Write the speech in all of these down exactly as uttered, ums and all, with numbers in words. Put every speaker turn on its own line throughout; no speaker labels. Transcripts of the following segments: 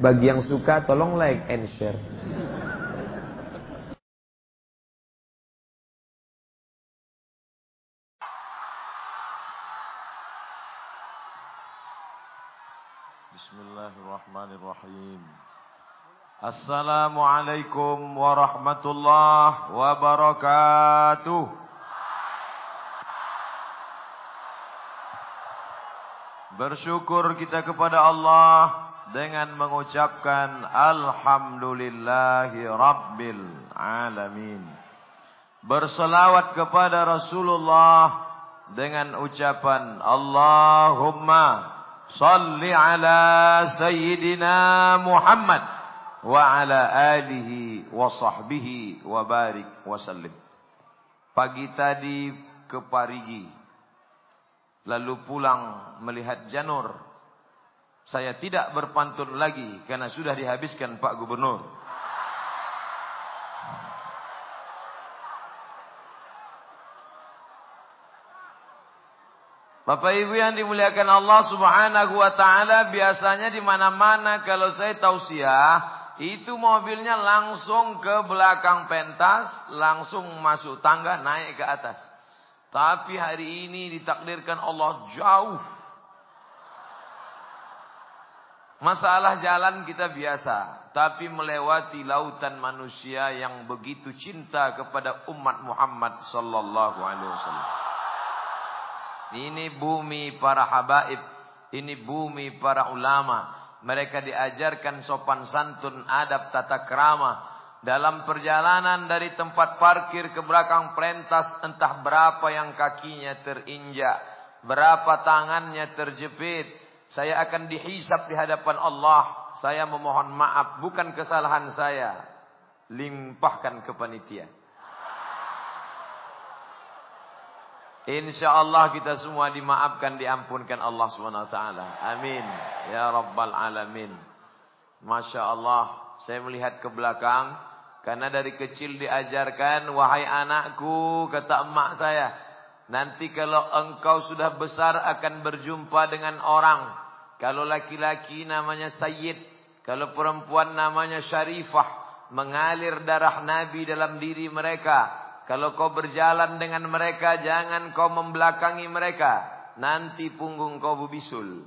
Bagi yang suka tolong like and share.
Bismillahirrahmanirrahim. Assalamualaikum warahmatullahi wabarakatuh. Bersyukur kita kepada Allah dengan mengucapkan alhamdulillahi rabbil alamin. Berselawat kepada Rasulullah dengan ucapan Allahumma salli ala sayyidina Muhammad wa ala alihi wa sahbihi wa barik wa sallim. Pagi tadi ke Parigi, lalu pulang melihat janur. Saya tidak berpantun lagi karena sudah dihabiskan Pak Gubernur. Bapak Ibu yang dimuliakan Allah Subhanahu wa taala, biasanya di mana-mana kalau saya tausiah, itu mobilnya langsung ke belakang pentas, langsung masuk tangga naik ke atas. Tapi hari ini ditakdirkan Allah jauh. Masalah jalan kita biasa, tapi melewati lautan manusia yang begitu cinta kepada umat Muhammad sallallahu alaihi wasallam. Ini bumi para habaib, ini bumi para ulama. Mereka diajarkan sopan santun, adab, tata krama. Dalam perjalanan dari tempat parkir ke belakang pentas, entah berapa yang kakinya terinjak, berapa tangannya terjepit. Saya akan dihisap di hadapan Allah. Saya memohon maaf, bukan kesalahan saya. Limpahkan ke panitia. InsyaAllah kita semua dimaafkan, diampunkan Allah subhanahu wa taala. Amin. Ya Rabbal Alamin. Masya Allah. Saya melihat ke belakang. Karena dari kecil diajarkan. Wahai anakku, kata emak saya. Nanti kalau engkau sudah besar akan berjumpa dengan orang. Kalau laki-laki namanya Sayyid. Kalau perempuan namanya Syarifah. Mengalir darah Nabi dalam diri mereka. Kalau kau berjalan dengan mereka, jangan kau membelakangi mereka. Nanti punggung kau berbisul.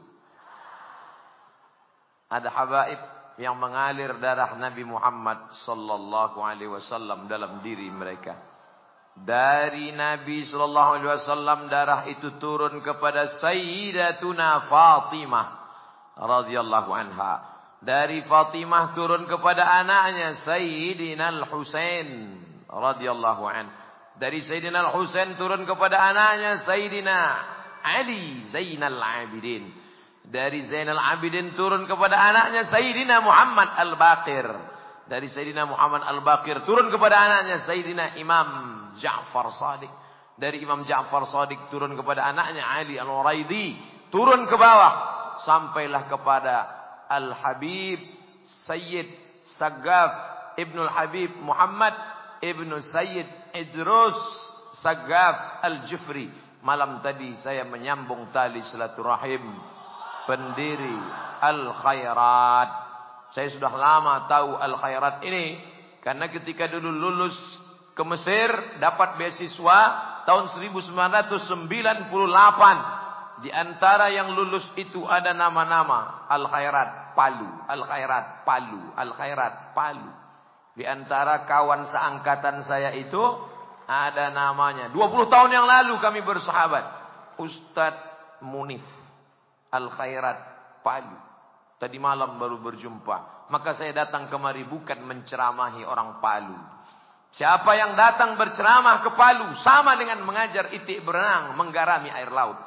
Ada habaib yang mengalir darah Nabi Muhammad sallallahu alaihi wasallam dalam diri mereka. Dari Nabi sallallahu alaihi wasallam darah itu turun kepada Sayyidatuna Fatimah radhiyallahu anha. Dari Fatimah turun kepada anaknya Sayyidina Al-Husain radhiyallahu an. Dari Sayyidina Al-Husain turun kepada anaknya Sayyidina Ali Zainal Abidin. Dari Zainal Abidin turun kepada anaknya Sayyidina Muhammad Al-Baqir. Dari Sayyidina Muhammad Al-Baqir turun kepada anaknya Sayyidina Imam Ja'far Shadiq. Dari Imam Ja'far Shadiq turun kepada anaknya Ali Al-Waraidi. Turun ke bawah sampailah kepada Al-Habib Sayyid Saggaf Ibnul Habib Muhammad Ibnu Sayyid Idrus Saggaf Al-Jufri. Malam tadi saya menyambung tali silaturahim pendiri Al-Khairat. Saya sudah lama tahu Al-Khairat ini karena ketika dulu lulus ke Mesir dapat beasiswa tahun seribu sembilan ratus sembilan puluh delapan. Di antara yang lulus itu ada nama-nama Al-Khairat Palu, Al-Khairat Palu, Al-Khairat Palu. Di antara kawan seangkatan saya itu ada namanya. dua puluh tahun yang lalu kami bersahabat. Ustadz Munif Al-Khairat Palu. Tadi malam baru berjumpa. Maka saya datang kemari bukan menceramahi orang Palu. Siapa yang datang berceramah ke Palu sama dengan mengajar itik berenang, menggarami air laut.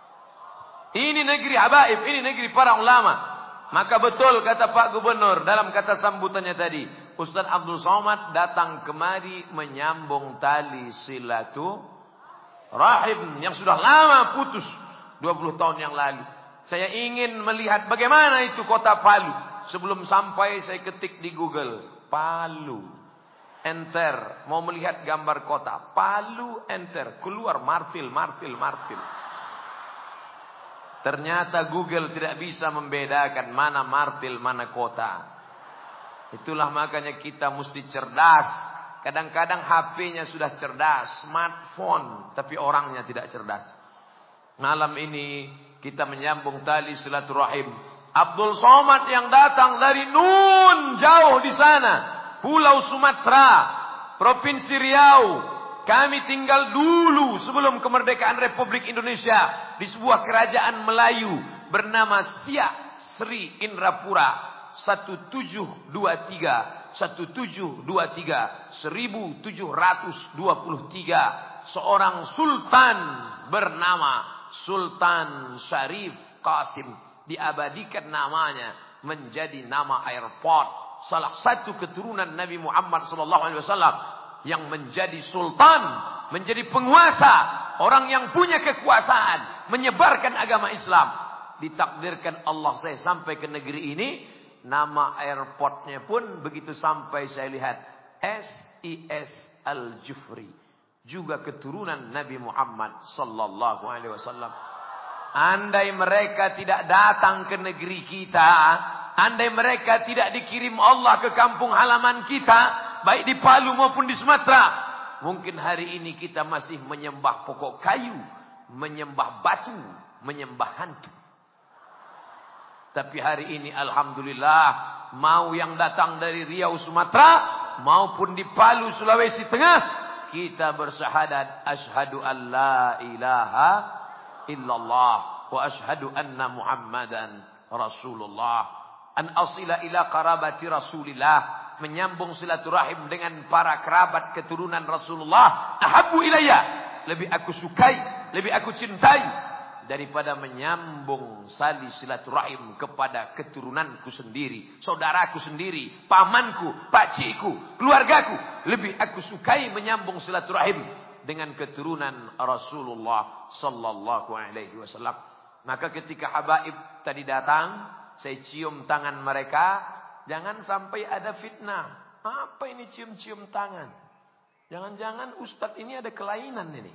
Ini negeri habaib, ini negeri para ulama. Maka betul kata Pak Gubernur dalam kata sambutannya tadi. Ustaz Abdul Somad datang kemari menyambung tali silatu rahim yang sudah lama putus dua puluh tahun yang lalu. Saya ingin melihat bagaimana itu kota Palu. Sebelum sampai saya ketik di Google Palu. Enter, mau melihat gambar kota Palu, enter, keluar marfil, marfil, marfil. Ternyata Google tidak bisa membedakan mana martil, mana kota. Itulah makanya kita mesti cerdas. Kadang-kadang H P-nya sudah cerdas, smartphone, tapi orangnya tidak cerdas. Malam ini kita menyambung tali silaturahim. Abdul Somad yang datang dari Nun, jauh di sana, Pulau Sumatera, Provinsi Riau. Kami tinggal dulu sebelum kemerdekaan Republik Indonesia di sebuah kerajaan Melayu bernama Siak Sri Indrapura satu tujuh dua tiga satu tujuh dua tiga seribu tujuh ratus dua puluh tiga. Seorang sultan bernama Sultan Syarif Qasim, diabadikan namanya menjadi nama airport. Salah satu keturunan Nabi Muhammad sallallahu alaihi wasallam yang menjadi sultan, menjadi penguasa, orang yang punya kekuasaan, menyebarkan agama Islam. Ditakdirkan Allah saya sampai ke negeri ini, nama airportnya pun begitu sampai saya lihat S I S Al-Jufri, juga keturunan Nabi Muhammad sallallahu alaihi wasallam. Andai mereka tidak datang ke negeri kita, andai mereka tidak dikirim Allah ke kampung halaman kita, baik di Palu maupun di Sumatera, mungkin hari ini kita masih menyembah pokok kayu, menyembah batu, menyembah hantu. Tapi hari ini alhamdulillah, mau yang datang dari Riau Sumatera maupun di Palu Sulawesi Tengah, kita bersyahadat asyhadu an la ilaha illallah wa asyhadu anna Muhammadan Rasulullah. An asila ila qarabati Rasulillah, menyambung silaturahim dengan para kerabat keturunan Rasulullah. Ahabbu ilayya, lebih aku sukai, lebih aku cintai daripada menyambung sali silaturahim kepada keturunanku sendiri, saudaraku sendiri, pamanku, pakcikku, keluargaku. Lebih aku sukai menyambung silaturahim dengan keturunan Rasulullah sallallahu alaihi wasallam. Maka ketika habaib tadi datang, saya cium tangan mereka. Jangan sampai ada fitnah. Apa ini cium-cium tangan? Jangan-jangan ustadz ini ada kelainan ini.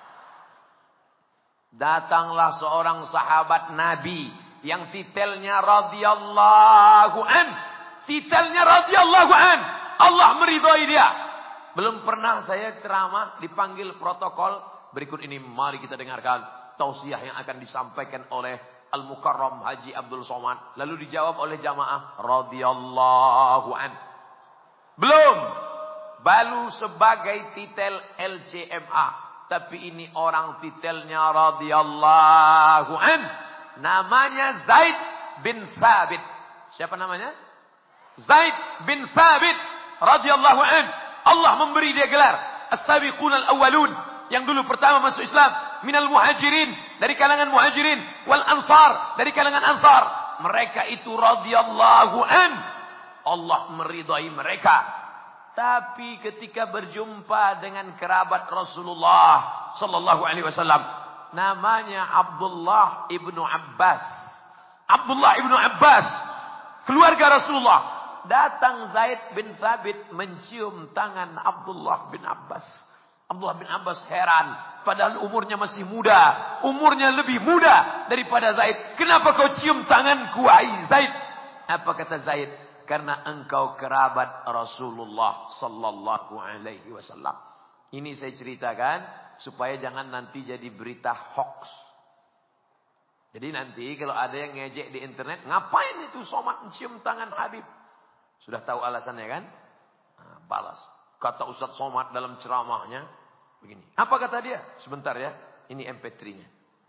Datanglah seorang sahabat Nabi yang titelnya radhiyallahu an. Titelnya radhiyallahu an. Allah meridhai dia. Belum pernah saya ceramah dipanggil protokol. Berikut ini mari kita dengarkan tausiah yang akan disampaikan oleh Al-Mukarram Haji Abdul Somad. Lalu dijawab oleh jamaah radhiyallahu an. Belum. Baru sebagai titel L C M A. Tapi ini orang titelnya radhiyallahu an. Namanya Zaid bin Thabit. Siapa namanya? Zaid bin Thabit radhiyallahu an. Allah memberi dia gelar As-Sabiqun Al-Awwalun, yang dulu pertama masuk Islam, minal muhajirin, dari kalangan muhajirin, wal ansar, dari kalangan ansar. Mereka itu radhiyallahu an. Allah meridai mereka. Tapi ketika berjumpa dengan kerabat Rasulullah sallallahu alaihi wasallam, namanya Abdullah ibnu Abbas. Abdullah ibnu Abbas, keluarga Rasulullah. Datang Zaid bin Thabit mencium tangan Abdullah bin Abbas. Abdullah bin Abbas heran, padahal umurnya masih muda, umurnya lebih muda daripada Zaid. Kenapa kau cium tanganku, hai Zaid? Apa kata Zaid? Karena engkau kerabat Rasulullah sallallahu alaihi wasallam. Ini saya ceritakan supaya jangan nanti jadi berita hoax. Jadi nanti kalau ada yang ngejek di internet, ngapain itu Somad mencium tangan Habib? Sudah tahu alasannya kan? Nah, balas. Kata Ustaz Somad dalam ceramahnya begini. Apa kata dia? Sebentar ya. Ini M P tiga-nya.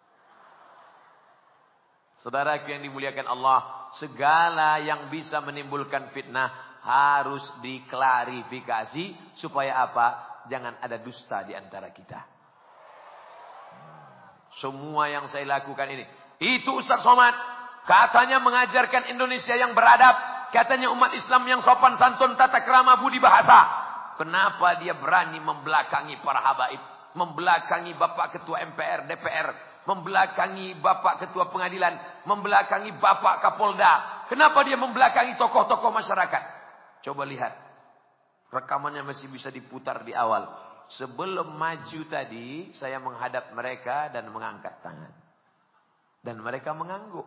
Saudaraku yang dimuliakan Allah, segala yang bisa menimbulkan fitnah harus diklarifikasi supaya apa? Jangan ada dusta di antara kita. Semua yang saya lakukan ini, itu Ustaz Somad katanya mengajarkan Indonesia yang beradab. Katanya umat Islam yang sopan santun, tata krama, budi bahasa. Kenapa dia berani membelakangi para habaib? Membelakangi Bapak Ketua M P R, D P R. Membelakangi Bapak Ketua Pengadilan. Membelakangi Bapak Kapolda. Kenapa dia membelakangi tokoh-tokoh masyarakat? Coba lihat. Rekamannya masih bisa diputar di awal. Sebelum maju tadi, saya menghadap mereka dan mengangkat tangan. Dan mereka mengangguk.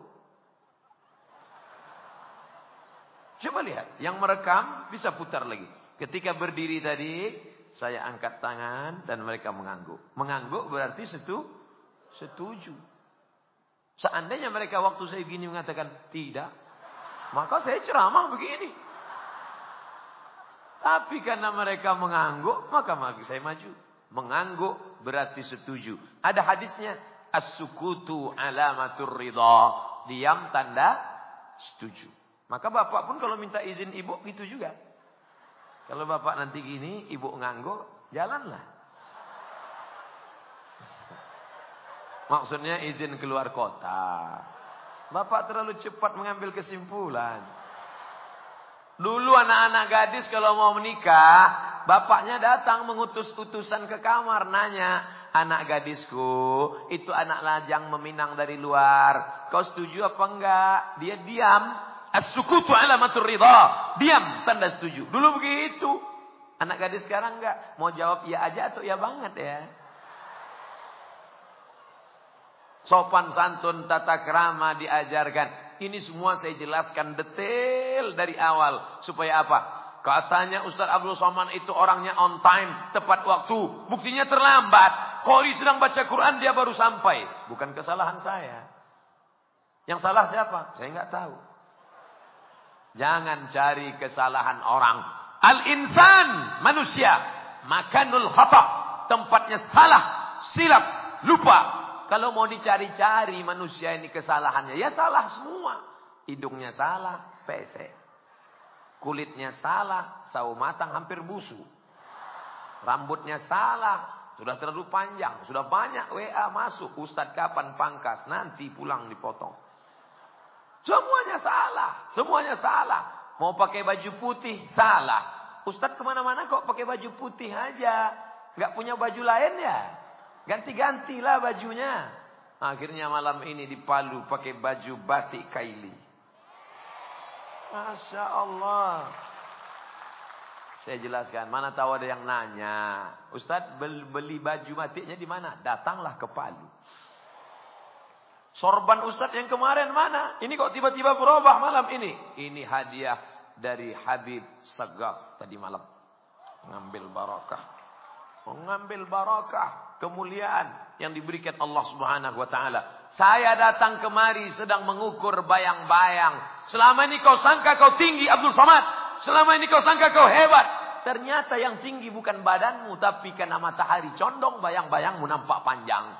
Coba lihat. Yang merekam bisa putar lagi. Ketika berdiri tadi, saya angkat tangan dan mereka mengangguk. Mengangguk berarti setu, setuju. Seandainya mereka waktu saya gini mengatakan tidak, maka saya ceramah begini. Tapi karena mereka mengangguk, maka saya maju. Mengangguk berarti setuju. Ada hadisnya, as-sukutu alamatur ridha. Diam tanda setuju. Maka bapak pun kalau minta izin ibu gitu juga. Kalau bapak nanti gini, ibu ngangguk, jalanlah. Maksudnya izin keluar kota. Bapak terlalu cepat mengambil kesimpulan. Dulu anak-anak gadis kalau mau menikah, bapaknya datang mengutus utusan ke kamar, nanya, anak gadisku, itu anak lajang meminang dari luar. Kau setuju apa enggak? Dia diam. As-sukutu alamatur ridha. Diam, tanda setuju. Dulu begitu. Anak gadis sekarang enggak. Mau jawab iya aja atau iya banget ya. Sopan santun, tata krama diajarkan. Ini semua saya jelaskan detail dari awal. Supaya apa? Katanya Ustaz Abdul Somad itu orangnya on time. Tepat waktu. Buktinya terlambat. Qori sedang baca Quran dia baru sampai. Bukan kesalahan saya. Yang salah siapa? Saya enggak tahu. Jangan cari kesalahan orang. Al-insan, manusia. Makanul khata. Tempatnya salah, silap, lupa. Kalau mau dicari-cari manusia ini kesalahannya. Ya salah semua. Hidungnya salah, pesek. Kulitnya salah, sawo matang hampir busuk. Rambutnya salah, sudah terlalu panjang. Sudah banyak W A masuk. Ustadz kapan pangkas? Nanti pulang dipotong. Semuanya salah. Semuanya salah. Mau pakai baju putih, salah. Ustadz kemana-mana kok pakai baju putih aja. Gak punya baju lain ya? Ganti-gantilah bajunya. Akhirnya malam ini di Palu pakai baju batik kaili. Masya Allah. Saya jelaskan. Mana tahu ada yang nanya. Ustadz beli baju batiknya di mana? Datanglah ke Palu. Sorban Ustadz yang kemarin mana? Ini kok tiba-tiba berubah malam ini? Ini hadiah dari Habib Sagaf tadi malam. Mengambil barakah. Mengambil barakah. Kemuliaan yang diberikan Allah Subhanahu wa taala. Saya datang kemari sedang mengukur bayang-bayang. Selama ini kau sangka kau tinggi Abdul Somad. Selama ini kau sangka kau hebat. Ternyata yang tinggi bukan badanmu, tapi karena matahari condong bayang-bayangmu nampak panjang.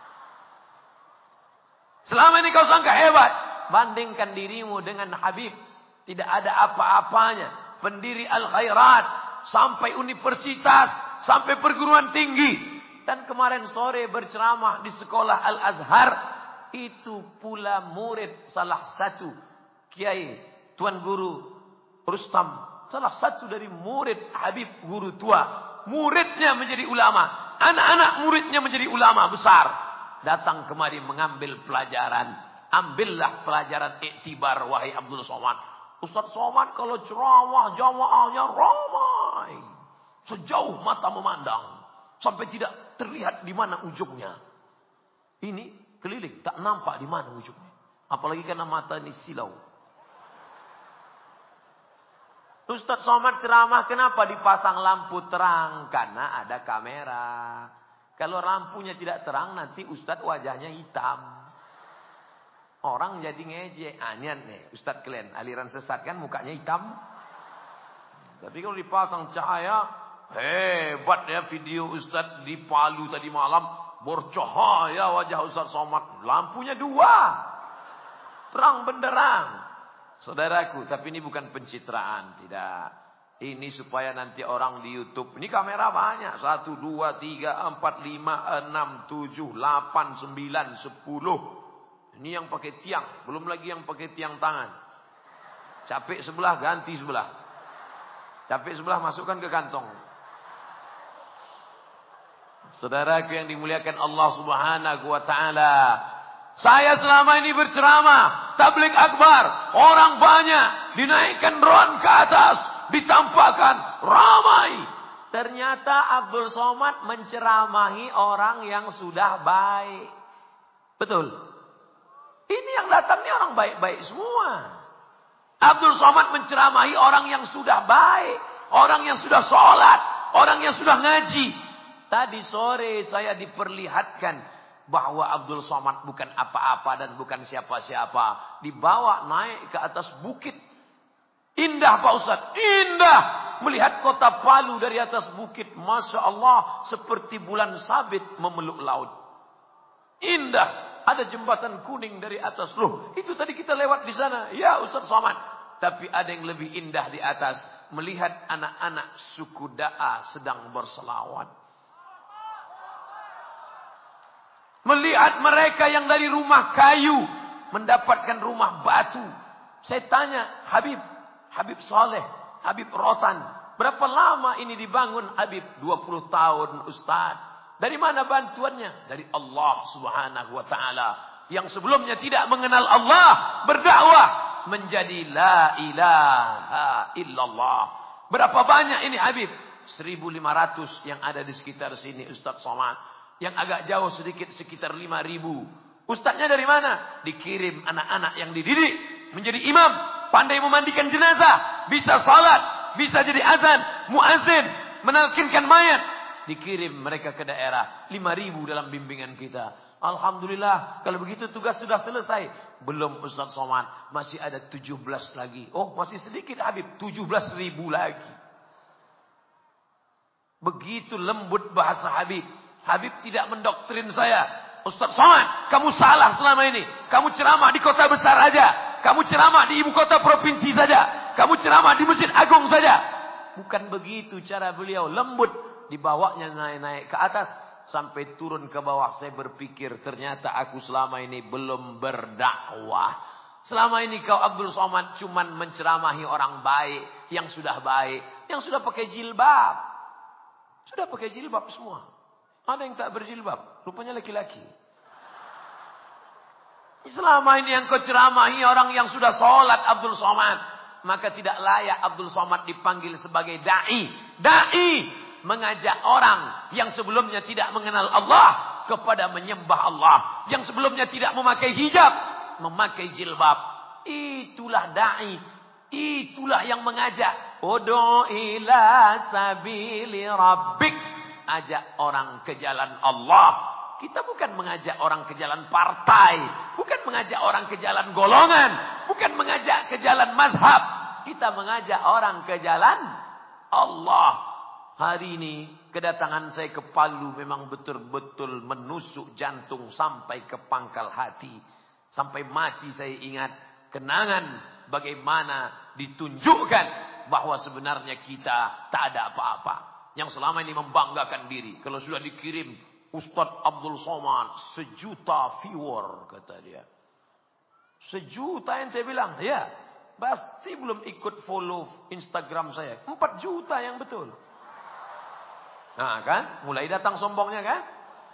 Selama ini kau sangka hebat. Bandingkan dirimu dengan Habib. Tidak ada apa-apanya. Pendiri Al-Khairat. Sampai universitas. Sampai perguruan tinggi. Dan kemarin sore berceramah di sekolah Al-Azhar. Itu pula murid salah satu Kiai Tuan Guru Rustam. Salah satu dari murid Habib guru tua. Muridnya menjadi ulama. Anak-anak muridnya menjadi ulama besar. Datang kemari mengambil pelajaran. Ambillah pelajaran iktibar wahai Abdul Somad. Ustaz Somad kalau ceramah jamaahnya ramai. Sejauh mata memandang. Sampai tidak terlihat di mana ujungnya. Ini keliling. Tak nampak di mana ujungnya. Apalagi karena mata ini silau. Ustaz Somad ceramah kenapa dipasang lampu terang? Karena ada kamera. Kalau lampunya tidak terang nanti Ustaz wajahnya hitam. Orang jadi ngejek. Ah, ini nih Ustaz kalian aliran sesat kan mukanya hitam. Tapi kalau dipasang cahaya, hebat ya video Ustaz di Palu tadi malam. Bercahaya wajah Ustaz Somad. Lampunya dua. Terang benderang. Saudaraku, tapi ini bukan pencitraan. Tidak. Ini supaya nanti orang di YouTube. Ini kamera banyak. Satu, dua, tiga, empat, lima, enam, tujuh, delapan, sembilan, sepuluh. Ini yang pakai tiang. Belum lagi yang pakai tiang tangan. Capek sebelah, ganti sebelah. Capek sebelah, masukkan ke kantong. Saudaraku yang dimuliakan Allah Subhanahu wa ta'ala. Saya selama ini berceramah. Tabligh akbar. Orang banyak. Dinaikkan drone ke atas. Ditampakkan ramai. Ternyata Abdul Somad menceramahi orang yang sudah baik. Betul? Ini yang datang ini orang baik-baik semua. Abdul Somad menceramahi orang yang sudah baik. Orang yang sudah sholat. Orang yang sudah ngaji. Tadi sore saya diperlihatkan bahwa Abdul Somad bukan apa-apa dan bukan siapa-siapa. Dibawa naik ke atas bukit. Indah Pak Ustadz. Indah. Melihat kota Palu dari atas bukit. Masya Allah. Seperti bulan sabit memeluk laut. Indah. Ada jembatan kuning dari atas. Loh, itu tadi kita lewat di sana. Ya Ustaz Somad. Tapi ada yang lebih indah di atas. Melihat anak-anak suku Da'a sedang berselawat. Melihat mereka yang dari rumah kayu. Mendapatkan rumah batu. Saya tanya, Habib. Habib Saleh. Habib Rotan. Berapa lama ini dibangun Habib? dua puluh tahun Ustaz. Dari mana bantuannya? Dari Allah Subhanahu wa taala. Yang sebelumnya tidak mengenal Allah, berdakwah menjadi la ilaha illallah. Berapa banyak ini Habib? seribu lima ratus yang ada di sekitar sini Ustaz Somad. Yang agak jauh sedikit sekitar lima ribu. Ustaznya dari mana? Dikirim anak-anak yang dididik menjadi imam, pandai memandikan jenazah, bisa salat, bisa jadi azan, muazin, menalkinkan mayat. Dikirim mereka ke daerah. lima ribu dalam bimbingan kita. Alhamdulillah. Kalau begitu tugas sudah selesai. Belum Ustaz Somad. Masih ada tujuh belas lagi. Oh masih sedikit Habib. tujuh belas ribu lagi. Begitu lembut bahasa Habib. Habib tidak mendoktrin saya. Ustaz Somad. Kamu salah selama ini. Kamu ceramah di kota besar aja. Kamu ceramah di ibu kota provinsi saja. Kamu ceramah di Masjid Agung saja. Bukan begitu cara beliau. Lembut. Dibawanya naik-naik ke atas. Sampai turun ke bawah. Saya berpikir ternyata aku selama ini belum berdakwah. Selama ini kau Abdul Somad cuman menceramahi orang baik. Yang sudah baik. Yang sudah pakai jilbab. Sudah pakai jilbab semua. Ada yang tak berjilbab. Rupanya laki-laki. Selama ini yang kau ceramahi orang yang sudah sholat Abdul Somad. Maka tidak layak Abdul Somad dipanggil sebagai da'i. Da'i. Mengajak orang yang sebelumnya tidak mengenal Allah kepada menyembah Allah. Yang sebelumnya tidak memakai hijab, memakai jilbab. Itulah da'i. Itulah yang mengajak. Ud'u ila sabili rabbik. Ajak orang ke jalan Allah. Kita bukan mengajak orang ke jalan partai. Bukan mengajak orang ke jalan golongan. Bukan mengajak ke jalan mazhab. Kita mengajak orang ke jalan Allah. Hari ini kedatangan saya ke Palu memang betul-betul menusuk jantung sampai ke pangkal hati. Sampai mati saya ingat kenangan bagaimana ditunjukkan bahwa sebenarnya kita tak ada apa-apa. Yang selama ini membanggakan diri. Kalau sudah dikirim Ustadz Abdul Somad sejuta viewer kata dia. Sejuta yang saya bilang. Ya, pasti belum ikut follow Instagram saya. Empat juta yang betul. Nah kan, mulai datang sombongnya kan.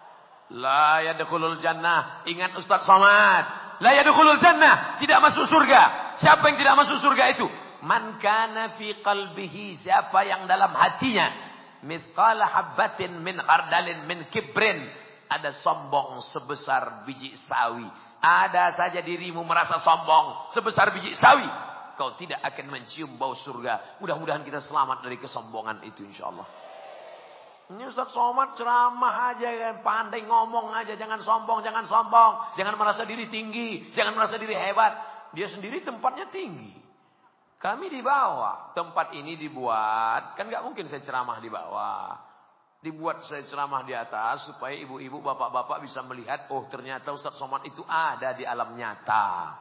La yadkhulul jannah. Ingat Ustaz Somad. La yadkhulul jannah. Tidak masuk surga. Siapa yang tidak masuk surga itu? Man kana fi qalbihi. Siapa yang dalam hatinya. Mithqala habbatin min khardalin min kibrin. Ada sombong sebesar biji sawi. Ada saja dirimu merasa sombong sebesar biji sawi. Kau tidak akan mencium bau surga. Mudah-mudahan kita selamat dari kesombongan itu insyaAllah. Ini Ustaz Somad ceramah aja kan. Pandai ngomong aja. Jangan sombong, jangan sombong. Jangan merasa diri tinggi. Jangan merasa diri hebat. Dia sendiri tempatnya tinggi. Kami di bawah. Tempat ini dibuat. Kan gak mungkin saya ceramah di bawah. Dibuat saya ceramah di atas. Supaya ibu-ibu, bapak-bapak bisa melihat. Oh ternyata Ustaz Somad itu ada di alam nyata.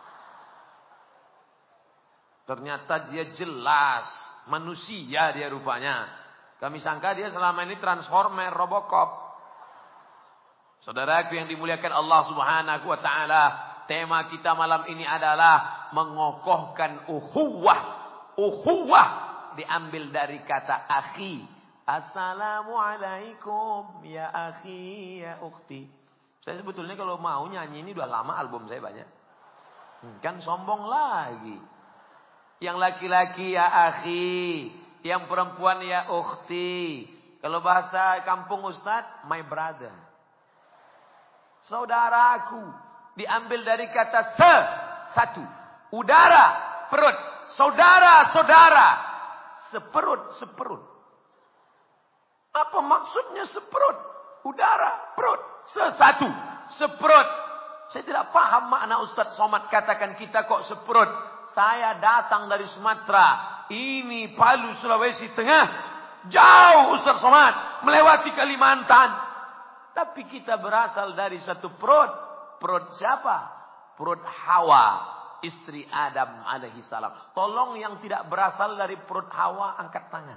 Ternyata dia jelas. Manusia dia rupanya. Kami sangka dia selama ini transformer, Robocop. Saudaraku yang dimuliakan Allah Subhanahu wa taala, tema kita malam ini adalah mengokohkan ukhuwah. Ukhuwah diambil dari kata akhi. Assalamualaikum ya akhi ya ukhti. Saya sebetulnya kalau mau nyanyi ini udah lama, album saya banyak. Kan sombong lagi. Yang laki-laki ya akhi. Yang perempuan ya ukhti. Kalau bahasa kampung Ustaz, my brother. Saudaraku. diambil dari kata se, satu. Udara, perut. Saudara-saudara, seperut-seperut. Apa maksudnya seperut? Udara, perut, sesatu, seperut. Saya tidak paham makna Ustaz Somad katakan kita kok seperut. Saya datang dari Sumatera. Ini Palu, Sulawesi Tengah. Jauh Ustaz Somad. Melewati Kalimantan. Tapi kita berasal dari satu perut. Perut siapa? Perut Hawa. Istri Adam alaihi salam. Tolong yang tidak berasal dari perut Hawa angkat tangan.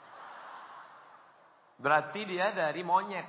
Berarti dia dari monyet.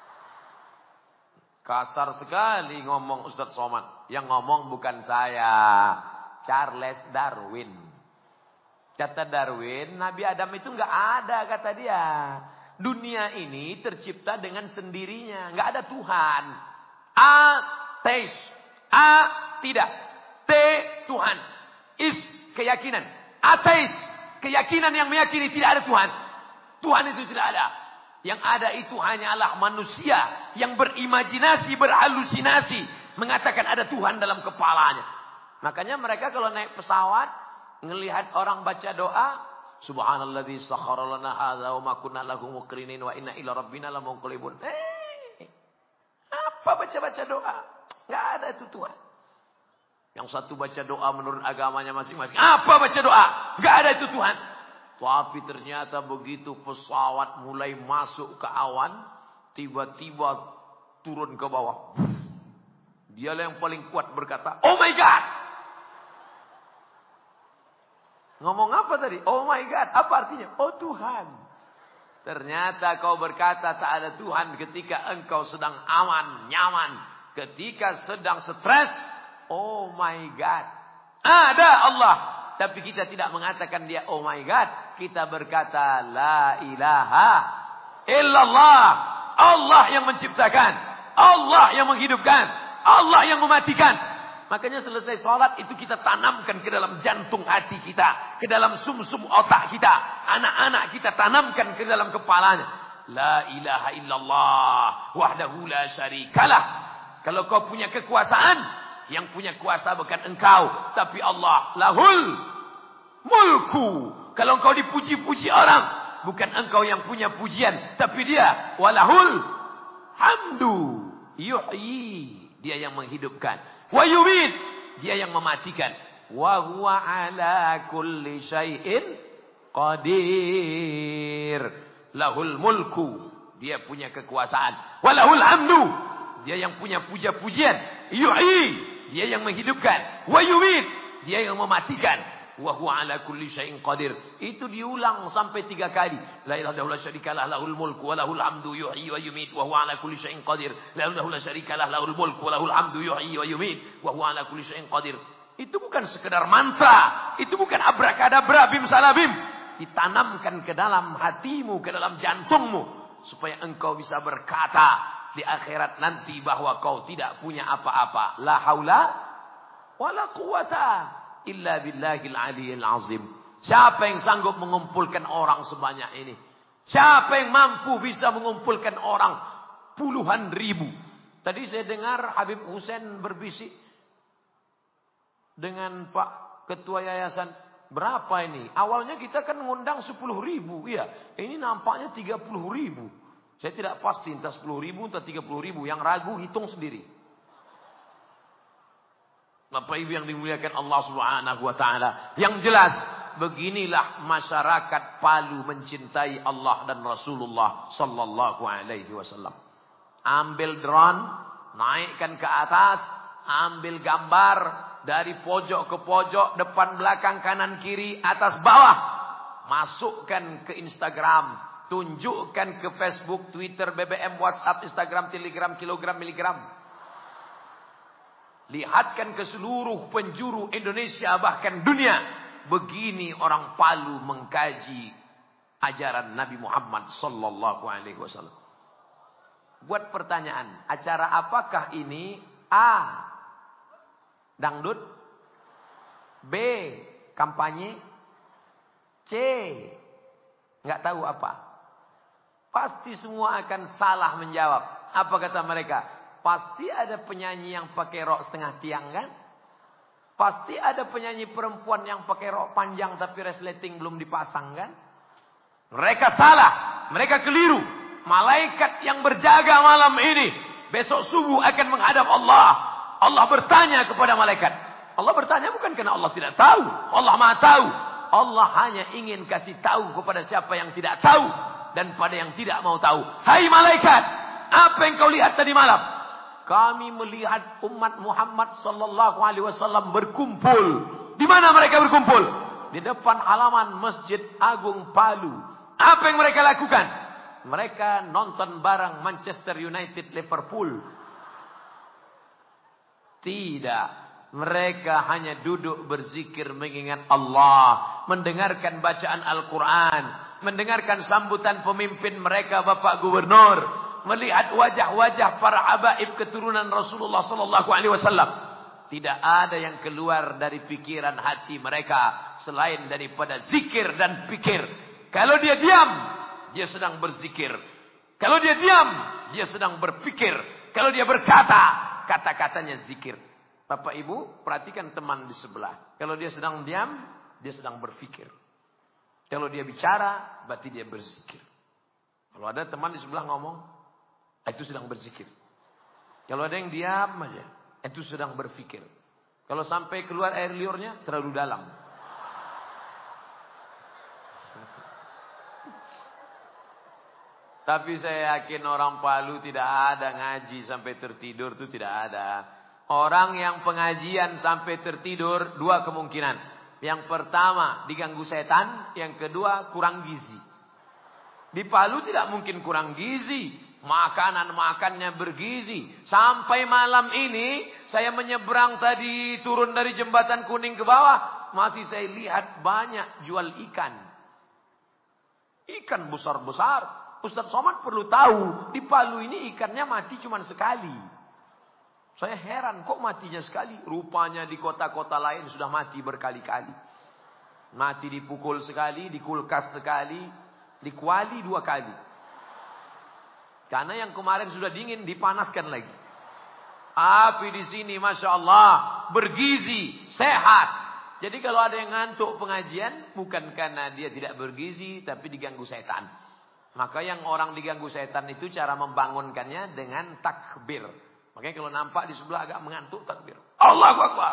Kasar sekali ngomong Ustaz Somad. Yang ngomong bukan saya. Charles Darwin. Kata Darwin, Nabi Adam itu nggak ada kata dia. Dunia ini tercipta dengan sendirinya. Nggak ada Tuhan. A, teis. A, tidak. T, Tuhan. Is, keyakinan. Ateis, keyakinan yang meyakini tidak ada Tuhan. Tuhan itu tidak ada. Yang ada itu hanyalah manusia yang berimajinasi, berhalusinasi, mengatakan ada Tuhan dalam kepalanya. Makanya mereka kalau naik pesawat, ngelihat orang baca doa, Subhanalladzi sakhkhara lana hadza wa ma kunna lahu muqrinin wa inna ila rabbina lamunqalibun. Eh, apa baca-baca doa? Enggak ada itu Tuhan. Yang satu baca doa menurut agamanya masing-masing. Apa baca doa? Enggak ada itu Tuhan. Tapi ternyata begitu pesawat mulai masuk ke awan, tiba-tiba turun ke bawah. Dialah yang paling kuat berkata, "Oh my God." Ngomong apa tadi? Oh my God. Apa artinya? Oh Tuhan. Ternyata kau berkata tak ada Tuhan ketika engkau sedang aman, nyaman. Ketika sedang stres, oh my God. Ada Allah. Tapi kita tidak mengatakan dia oh my God. Kita berkata la ilaha illallah. Allah yang menciptakan. Allah yang menghidupkan. Allah yang mematikan. Makanya selesai sholat itu kita tanamkan ke dalam jantung hati kita. Ke dalam sumsum otak kita. Anak-anak kita tanamkan ke dalam kepalanya. La ilaha illallah. Wahdahu la syarikalah. Kalau kau punya kekuasaan. Yang punya kuasa bukan engkau. Tapi Allah. Lahul mulku. Kalau engkau dipuji-puji orang. Bukan engkau yang punya pujian. Tapi dia. Walahul hamdu. Yuhyi. Dia yang menghidupkan. Wa yumit, dia yang mematikan. Wa huwa ala kulli syai'in qadir. Lahul mulku, dia punya kekuasaan. Wa lahul hamdu, dia yang punya puja-pujian. Yuhyi, dia yang menghidupkan. Wa yumit, dia yang mematikan. Wa huwa ala kulli syai'in qadir. Itu diulang sampai tiga kali. La ilaha illallah syarikalah lahul mulku wa lahul hamdu yuhyi wa yumit wa huwa ala kulli syai'in qadir. La ilaha illallah syarikalah lahul mulku wa lahul hamdu yuhyi wa yumit wa huwa ala kulli syai'in qadir. Itu bukan sekedar mantra, itu bukan abrakadabra bim salabim. Ditanamkan ke dalam hatimu, ke dalam jantungmu supaya engkau bisa berkata di akhirat nanti bahwa kau tidak punya apa-apa. La haula wala quwata illa billahil aliyil azim. Siapa yang sanggup mengumpulkan orang sebanyak ini? Siapa yang mampu bisa mengumpulkan orang puluhan ribu? Tadi saya dengar Habib Hussein berbisik dengan Pak Ketua Yayasan. Berapa ini? Awalnya kita kan ngundang sepuluh ribu. Iya, ini nampaknya tiga puluh ribu. Saya tidak pasti entah sepuluh ribu entah tiga puluh ribu. Yang ragu hitung sendiri. Bapak Ibu yang dimuliakan Allah Subhanahu wa taala. Yang jelas, beginilah masyarakat Palu mencintai Allah dan Rasulullah sallallahu alaihi wasallam. Ambil drone, naikkan ke atas, ambil gambar dari pojok ke pojok, depan belakang kanan kiri, atas bawah. Masukkan ke Instagram, tunjukkan ke Facebook, Twitter, B B M, WhatsApp, Instagram, Telegram, kilogram, miligram. Lihatkan ke seluruh penjuru Indonesia bahkan dunia. Begini orang Palu mengkaji ajaran Nabi Muhammad sallallahu alaihi wasallam. Buat pertanyaan, acara apakah ini? A. Dangdut. B. Kampanye. C. Enggak tahu apa. Pasti semua akan salah menjawab. Apa kata mereka? Pasti ada penyanyi yang pakai rok setengah tiang kan? Pasti ada penyanyi perempuan yang pakai rok panjang tapi resleting belum dipasang kan? Mereka salah, mereka keliru. Malaikat yang berjaga malam ini besok subuh akan menghadap Allah. Allah bertanya kepada malaikat. Allah bertanya bukan karena Allah tidak tahu. Allah Maha tahu. Allah hanya ingin kasih tahu kepada siapa yang tidak tahu dan pada yang tidak mau tahu. Hai malaikat, apa yang kau lihat tadi malam? Kami melihat umat Muhammad sallallahu alaihi wasallam berkumpul. Di mana mereka berkumpul? Di depan halaman Masjid Agung Palu. Apa yang mereka lakukan? Mereka nonton bareng Manchester United Liverpool. Tidak. Mereka hanya duduk berzikir mengingat Allah. Mendengarkan bacaan Al-Quran. Mendengarkan sambutan pemimpin mereka Bapak Gubernur. Melihat wajah-wajah para habaib keturunan Rasulullah sallallahu alaihi wasallam. Tidak ada yang keluar dari pikiran hati mereka selain daripada zikir dan pikir. Kalau dia diam, dia sedang berzikir. Kalau dia diam, dia sedang berpikir. Kalau dia berkata, kata-katanya zikir. Bapak Ibu, perhatikan teman di sebelah. Kalau dia sedang diam, dia sedang berpikir. Kalau dia bicara, berarti dia berzikir. Kalau ada teman di sebelah ngomong, itu sedang berzikir. Kalau ada yang diam aja, itu sedang berpikir. Kalau sampai keluar air liurnya, terlalu dalam. Tapi saya yakin orang Palu tidak ada ngaji sampai tertidur, itu tidak ada. Orang yang pengajian sampai tertidur, dua kemungkinan. Yang pertama, diganggu setan. Yang kedua, kurang gizi. Di Palu tidak mungkin kurang gizi. Makanan makannya bergizi. Sampai malam ini saya menyeberang tadi turun dari jembatan Kuning ke bawah, masih saya lihat banyak jual ikan. Ikan besar-besar. Ustaz Somad perlu tahu, di Palu ini ikannya mati cuma sekali. Saya heran kok matinya sekali. Rupanya di kota-kota lain sudah mati berkali-kali. Mati dipukul sekali, dikulkas sekali, dikuali dua kali. Karena yang kemarin sudah dingin dipanaskan lagi. Api di sini Masya Allah bergizi, sehat. Jadi kalau ada yang ngantuk pengajian, bukan karena dia tidak bergizi, tapi diganggu setan. Maka yang orang diganggu setan itu cara membangunkannya dengan takbir. Makanya kalau nampak di sebelah agak mengantuk, takbir. Allahu Akbar.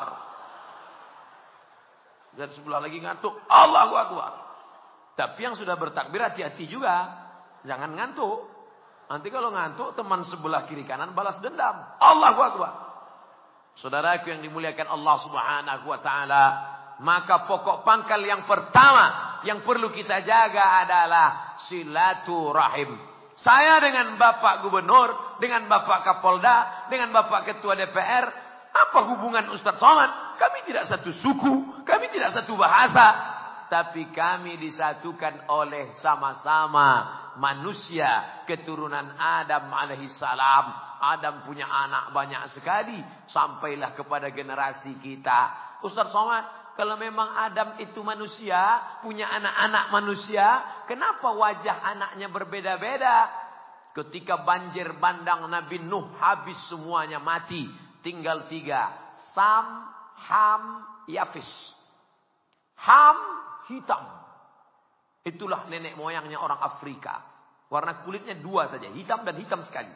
Dan sebelah lagi ngantuk, Allahu Akbar. Tapi yang sudah bertakbir hati-hati juga. Jangan ngantuk. Nanti kalau ngantuk teman sebelah kiri kanan balas dendam. Allahu Akbar. Saudaraku yang dimuliakan Allah Subhanahu wa taala, maka pokok pangkal yang pertama yang perlu kita jaga adalah silaturahim. Saya dengan Bapak Gubernur, dengan Bapak Kapolda, dengan Bapak Ketua D P R, apa hubungan Ustaz Somad? Kami tidak satu suku, kami tidak satu bahasa. Tapi kami disatukan oleh sama-sama manusia keturunan Adam alaihissalam. Adam punya anak banyak sekali. Sampailah kepada generasi kita. Ustaz Somad, kalau memang Adam itu manusia, punya anak-anak manusia, kenapa wajah anaknya berbeda-beda? Ketika banjir bandang Nabi Nuh habis semuanya mati. Tinggal tiga. Sam, Ham, Yafis. Ham hitam. Itulah nenek moyangnya orang Afrika. Warna kulitnya dua saja. Hitam dan hitam sekali.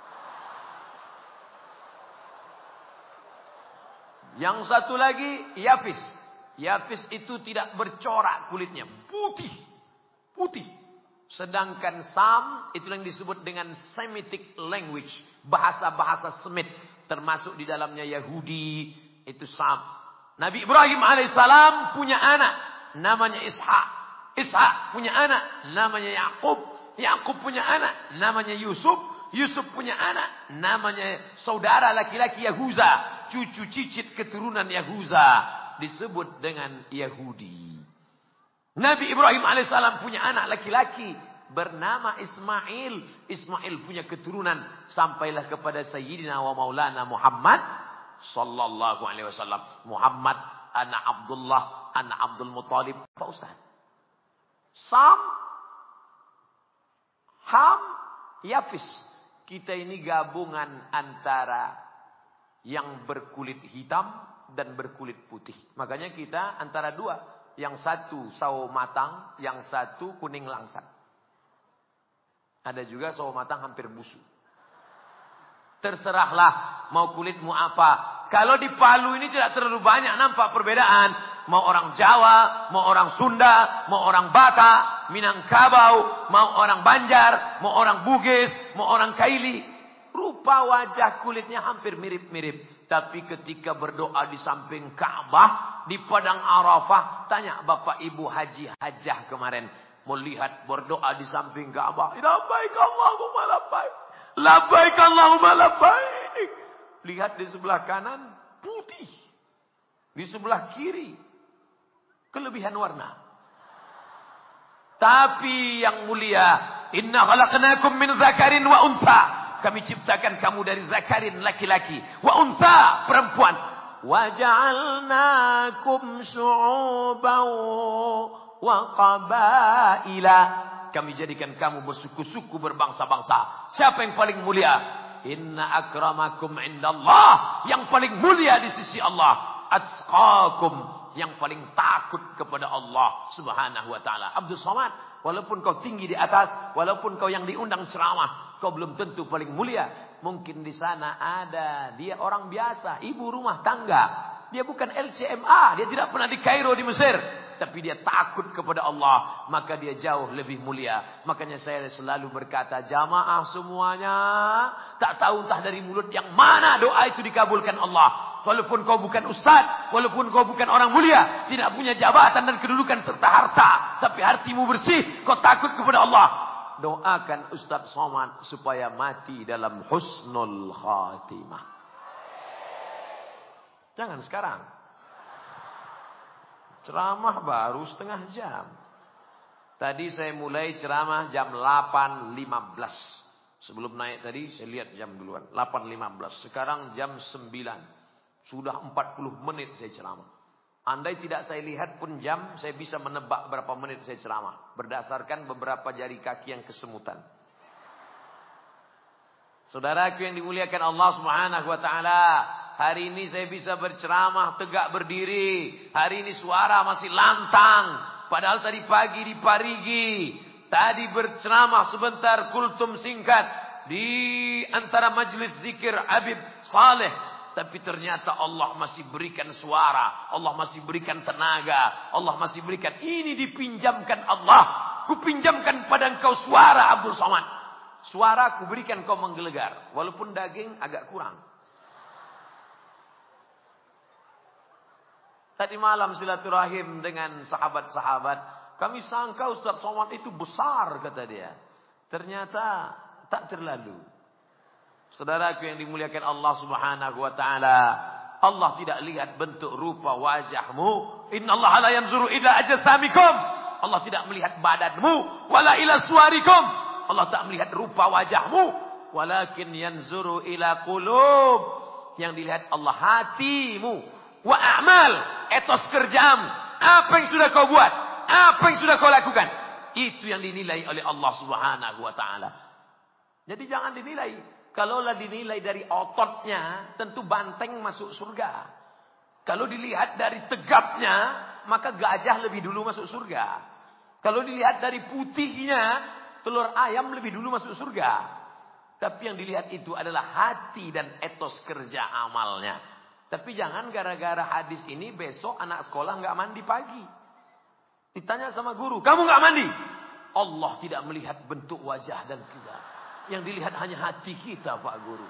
Yang satu lagi Yafis. Yafis itu tidak bercorak kulitnya. Putih. Putih. Sedangkan Sam itu yang disebut dengan Semitic language. Bahasa-bahasa Semit. Termasuk di dalamnya Yahudi. Itu Sam. Nabi Ibrahim alaihissalam punya anak. Namanya Ishak. Ishak punya anak. Namanya Yakub. Yakub punya anak. Namanya Yusuf. Yusuf punya anak. Namanya saudara laki-laki Yahuza. Cucu cicit keturunan Yahuza. Disebut dengan Yahudi. Nabi Ibrahim alaihissalam punya anak laki-laki. Bernama Ismail. Ismail punya keturunan. Sampailah kepada Sayyidina wa Maulana Muhammad. Sallallahu alaihi wasallam. Muhammad anak Abdullah. Anak Abdul Muttalib. Apa Ustaz? Sam. Ham. Yafis. Kita ini gabungan antara yang berkulit hitam dan berkulit putih. Makanya kita antara dua. Yang satu sawo matang, yang satu kuning langsat. Ada juga sawo matang hampir busuk. Terserahlah mau kulitmu apa. Kalau di Palu ini tidak terlalu banyak nampak perbedaan. Mau orang Jawa, mau orang Sunda, mau orang Batak, Minangkabau, mau orang Banjar, mau orang Bugis, mau orang Kaili. Rupa wajah kulitnya hampir mirip-mirip. Tapi ketika berdoa di samping Ka'bah, di Padang Arafah, tanya Bapak Ibu Haji Hajah kemarin. Melihat berdoa di samping Ka'bah. Labbaik Allahumma labbaik. Labbaik Allahumma labbaik. Lihat di sebelah kanan, putih. Di sebelah kiri, kelebihan warna. Tapi yang mulia, inna khalaqnakum min zakarin wa unsa. Kami ciptakan kamu dari zakarin laki-laki, wa unsa perempuan. Wa ja'alnakum syu'uban wa qabaila. Kami jadikan kamu bersuku-suku, berbangsa-bangsa. Siapa yang paling mulia? Inna akramakum indallah. Yang paling mulia di sisi Allah. Atqakum. Yang paling takut kepada Allah subhanahu wa ta'ala. Abdul Somad. Walaupun kau tinggi di atas. Walaupun kau yang diundang ceramah. Kau belum tentu paling mulia. Mungkin di sana ada. Dia orang biasa. Ibu rumah tangga. Dia bukan L C M A. Dia tidak pernah di Kairo di Mesir. Tapi dia takut kepada Allah. Maka dia jauh lebih mulia. Makanya saya selalu berkata. Jamaah semuanya. Tak tahu entah dari mulut yang mana doa itu dikabulkan Allah. Walaupun kau bukan ustaz. Walaupun kau bukan orang mulia. Tidak punya jabatan dan kedudukan serta harta. Tapi hatimu bersih. Kau takut kepada Allah. Doakan Ustaz Somad supaya mati dalam husnul khatimah. Jangan sekarang. Ceramah baru setengah jam. Tadi saya mulai ceramah jam delapan lima belas. Sebelum naik tadi saya lihat jam duluan. delapan lima belas. Sekarang jam sembilan. Sudah empat puluh menit saya ceramah. Andai tidak saya lihat pun jam, saya bisa menebak berapa menit saya ceramah. Berdasarkan beberapa jari kaki yang kesemutan. Saudaraku yang dimuliakan Allah Subhanahu wa taala, hari ini saya bisa berceramah tegak berdiri. Hari ini suara masih lantang. Padahal tadi pagi di Parigi, tadi berceramah sebentar kultum singkat di antara majlis zikir Habib Saleh. Tapi ternyata Allah masih berikan suara. Allah masih berikan tenaga. Allah masih berikan. Ini dipinjamkan Allah. Kupinjamkan pada engkau suara Abdul Somad. Suara aku berikan kau menggelegar. Walaupun daging agak kurang. Tadi malam silaturahim dengan sahabat-sahabat. Kami sangka Ustaz Somad itu besar kata dia. Ternyata tak terlalu. Saudaraku yang dimuliakan Allah Subhanahu wa taala, Allah tidak lihat bentuk rupa wajahmu. Innallaha la yanzuru ila ajsamikum. Allah tidak melihat badanmu, wala ila suwarikum. Allah tak melihat rupa wajahmu, walakin yanzuru ila qulub. Yang dilihat Allah hatimu, wa a'mal, etos kerjamu. Apa yang sudah kau buat? Apa yang sudah kau lakukan? Itu yang dinilai oleh Allah Subhanahu wa taala. Jadi jangan dinilai. Kalaulah dinilai dari ototnya, tentu banteng masuk surga. Kalau dilihat dari tegapnya, maka gajah lebih dulu masuk surga. Kalau dilihat dari putihnya, telur ayam lebih dulu masuk surga. Tapi yang dilihat itu adalah hati dan etos kerja amalnya. Tapi jangan gara-gara hadis ini besok anak sekolah nggak mandi pagi. Ditanya sama guru, kamu nggak mandi? Allah tidak melihat bentuk wajah dan kita. Yang dilihat hanya hati kita, Pak Guru.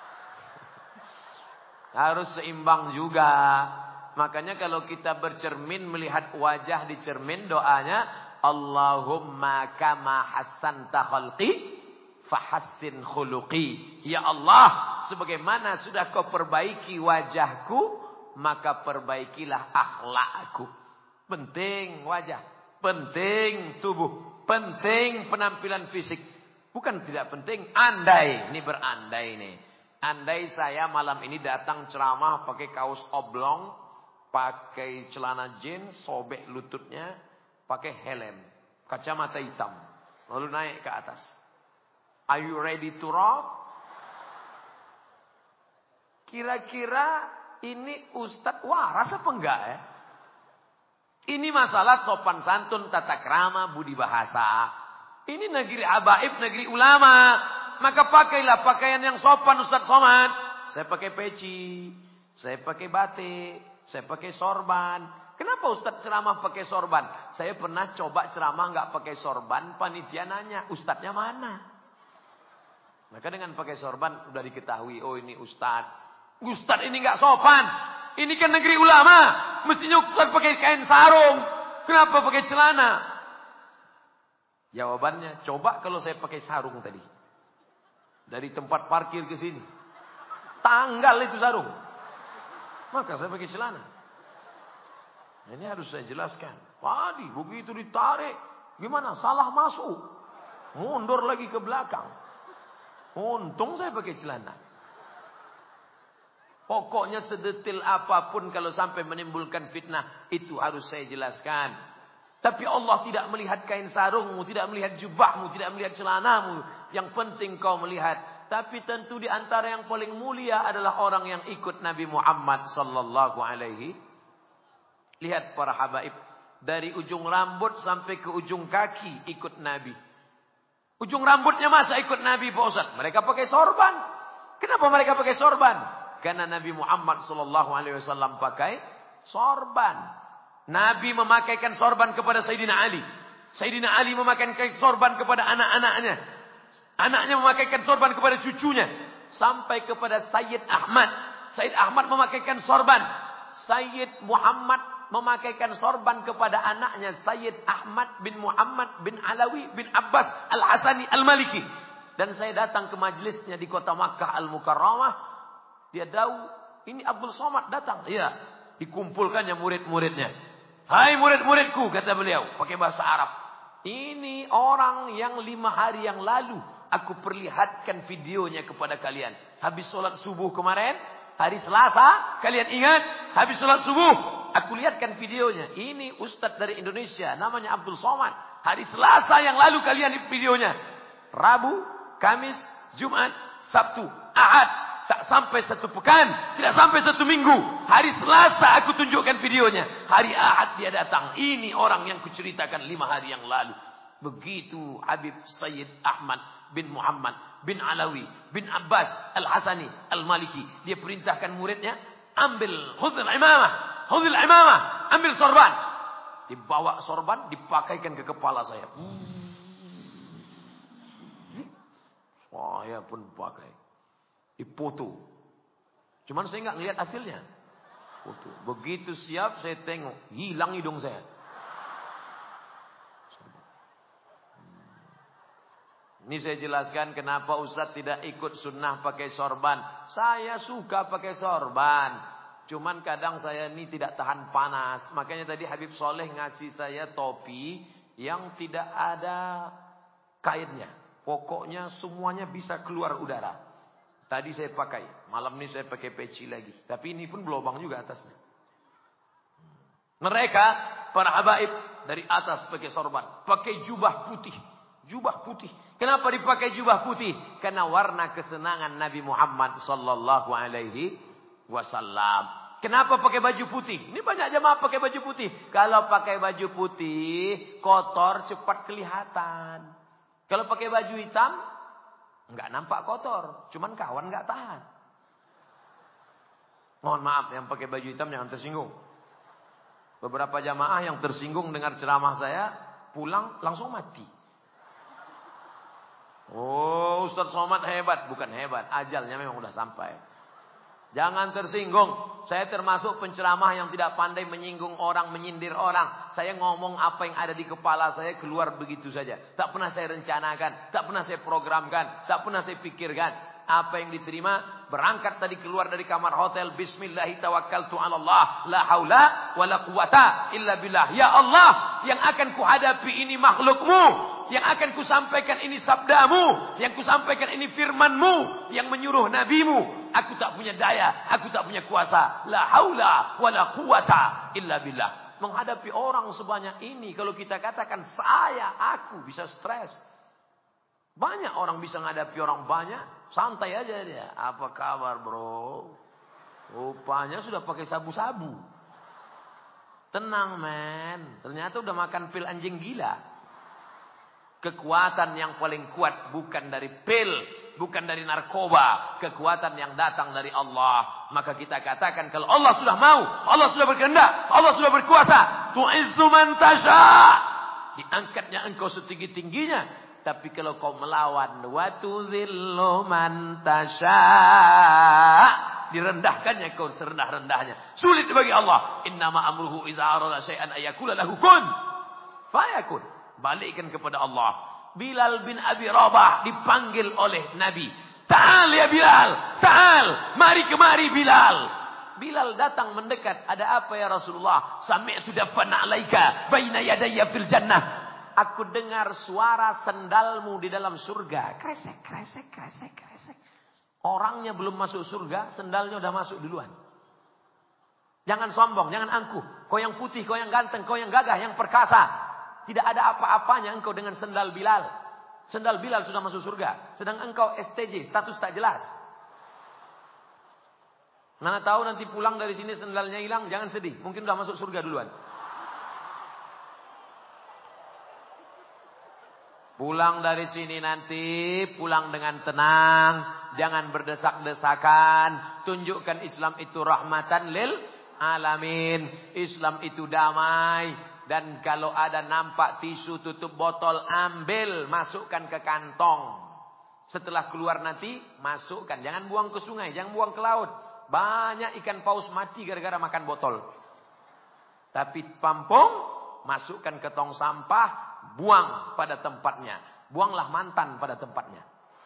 Harus seimbang juga. Makanya kalau kita bercermin melihat wajah di cermin, doanya Allahumma kama hassanta khalqi fahassin khuluqi. Ya Allah, sebagaimana sudah kau perbaiki wajahku, maka perbaikilah akhlakku. Penting wajah, penting tubuh, penting penampilan fisik. Bukan tidak penting, andai, ini berandai nih. Andai saya malam ini datang ceramah pakai kaos oblong, pakai celana jeans, sobek lututnya, pakai helm, kacamata hitam, lalu naik ke atas. Are you ready to rock? Kira-kira ini Ustadz waras apa enggak ya? Ini masalah sopan santun, tata krama, budi bahasa. Ini negeri habaib, negeri ulama. Maka pakailah pakaian yang sopan Ustadz Somad. Saya pakai peci, saya pakai batik, saya pakai sorban. Kenapa Ustadz ceramah pakai sorban? Saya pernah coba ceramah nggak pakai sorban, panitia nanya, Ustadznya mana? Maka dengan pakai sorban udah diketahui, oh ini Ustadz. Ustadz ini nggak sopan. Ini kan negeri ulama. Mestinya Ustadz pakai kain sarung. Kenapa pakai celana? Jawabannya, coba kalau saya pakai sarung tadi. Dari tempat parkir ke sini. Tanggal itu sarung. Maka saya pakai celana. Nah, ini harus saya jelaskan. Padi, begitu ditarik. Gimana? Salah masuk. Mundur lagi ke belakang. Untung saya pakai celana. Pokoknya sedetil apapun kalau sampai menimbulkan fitnah. Itu harus saya jelaskan. Tapi Allah tidak melihat kain sarungmu. Tidak melihat jubahmu. Tidak melihat celanamu. Yang penting kau melihat. Tapi tentu di antara yang paling mulia adalah orang yang ikut Nabi Muhammad sallallahu alaihi. Lihat para habaib. Dari ujung rambut sampai ke ujung kaki ikut Nabi. Ujung rambutnya masa ikut Nabi Pak Ustaz? Mereka pakai sorban. Kenapa mereka pakai sorban? Karena Nabi Muhammad sallallahu alaihi wasallam pakai sorban. Nabi memakaikan sorban kepada Sayyidina Ali. Sayyidina Ali memakaikan sorban kepada anak-anaknya. Anaknya memakaikan sorban kepada cucunya. Sampai kepada Sayyid Ahmad. Sayyid Ahmad memakaikan sorban. Sayyid Muhammad memakaikan sorban kepada anaknya. Sayyid Ahmad bin Muhammad bin Alawi bin Abbas Al-Hasani Al-Maliki. Dan saya datang ke majlisnya di kota Makkah Al-Mukarramah. Dia tahu ini Abdul Somad datang. Iya, dikumpulkannya murid-muridnya. Hai murid-muridku, kata beliau, pakai bahasa Arab. Ini orang yang lima hari yang lalu aku perlihatkan videonya kepada kalian. Habis sholat subuh kemarin, hari Selasa, kalian ingat? Habis sholat subuh, aku lihatkan videonya. Ini Ustadz dari Indonesia, namanya Abdul Somad. Hari Selasa yang lalu kalian di videonya. Rabu, Kamis, Jumat, Sabtu, Ahad. Tak sampai satu pekan. Tidak sampai satu minggu. Hari Selasa aku tunjukkan videonya. Hari Ahad dia datang. Ini orang yang kuceritakan lima hari yang lalu. Begitu Habib Sayyid Ahmad bin Muhammad bin Alawi bin Abbas Al-Hasani Al-Maliki. Dia perintahkan muridnya. Ambil khudhul imamah. Khudhul imamah. Ambil sorban. Dibawa sorban. Dipakaikan ke kepala saya. Saya pun pakai. Dipoto. Cuman saya nggak ngelihat hasilnya. Foto. Begitu siap saya tengok, hilang hidung saya. Ini saya jelaskan kenapa Ustaz tidak ikut sunnah pakai sorban. Saya suka pakai sorban. Cuman kadang saya ini tidak tahan panas. Makanya tadi Habib Soleh ngasih saya topi yang tidak ada kainnya. Pokoknya semuanya bisa keluar udara. Tadi saya pakai. Malam ini saya pakai peci lagi. Tapi ini pun berlubang juga atasnya. Mereka, para habaib, dari atas pakai sorban. Pakai jubah putih. Jubah putih. Kenapa dipakai jubah putih? Karena warna kesenangan Nabi Muhammad sallallahu alaihi wasallam. Kenapa pakai baju putih? Ini banyak jemaah pakai baju putih. Kalau pakai baju putih, kotor cepat kelihatan. Kalau pakai baju hitam, enggak nampak kotor, cuman kawan enggak tahan. Mohon maaf yang pakai baju hitam jangan tersinggung. Beberapa jamaah yang tersinggung dengar ceramah saya, pulang langsung mati. Oh, Ustaz Somad hebat, bukan hebat, ajalnya memang udah sampai. Jangan tersinggung. Saya termasuk penceramah yang tidak pandai menyinggung orang, menyindir orang. Saya ngomong apa yang ada di kepala saya keluar begitu saja. Tak pernah saya rencanakan, tak pernah saya programkan, tak pernah saya pikirkan. Apa yang diterima, berangkat tadi keluar dari kamar hotel, bismillahi tawakkaltu ala Allah, la haula wala quwata illa billah. Ya Allah, yang akan kuhadapi ini makhlukmu, yang akan kusampaikan ini sabdamu, yang kusampaikan ini firmanmu, yang menyuruh nabimu. Aku tak punya daya, aku tak punya kuasa. La haula wala quwata illa billah. Menghadapi orang sebanyak ini, kalau kita katakan saya, aku bisa stres. Banyak orang bisa menghadapi orang banyak, santai aja dia. Apa kabar bro? Rupanya sudah pakai sabu-sabu. Tenang men. Ternyata udah makan pil anjing gila. Kekuatan yang paling kuat bukan dari pil. Bukan dari narkoba. Kekuatan yang datang dari Allah. Maka kita katakan kalau Allah sudah mau. Allah sudah berkehendak. Allah sudah berkuasa. Tu'izzu man tasha. Diangkatnya engkau setinggi-tingginya. Tapi kalau kau melawan, wa tudzillu man tasha, direndahkannya kau serendah-rendahnya. Sulit bagi Allah. Innama amruhu iza arada syai'an ayakula lahu kun fayakun. Balikkan kepada Allah. Bilal bin Abi Rabah dipanggil oleh Nabi. Ta'al ya Bilal, ta'al, mari kemari Bilal. Bilal datang mendekat. Ada apa ya Rasulullah? Sami'tu dafana alaika baina yadayya fil jannah. Aku dengar suara sendalmu di dalam surga. Kresek, kresek, kresek, kresek. Orangnya belum masuk surga, sendalnya udah masuk duluan. Jangan sombong, jangan angkuh. Kau yang putih, kau yang ganteng, kau yang gagah, yang perkasa. Tidak ada apa-apanya engkau dengan sendal Bilal. Sendal Bilal sudah masuk surga. Sedang engkau S T J, status tak jelas. Mana tahu nanti pulang dari sini sendalnya hilang, jangan sedih. Mungkin udah masuk surga duluan. Pulang dari sini nanti, pulang dengan tenang. Jangan berdesak-desakan. Tunjukkan Islam itu rahmatan lil alamin. Islam itu damai. Dan kalau ada nampak tisu tutup botol, ambil, masukkan ke kantong. Setelah keluar nanti, masukkan. Jangan buang ke sungai, jangan buang ke laut. Banyak ikan paus mati gara-gara makan botol. Tapi pampung, masukkan ke tong sampah. Buang pada tempatnya. Buanglah mantan pada tempatnya.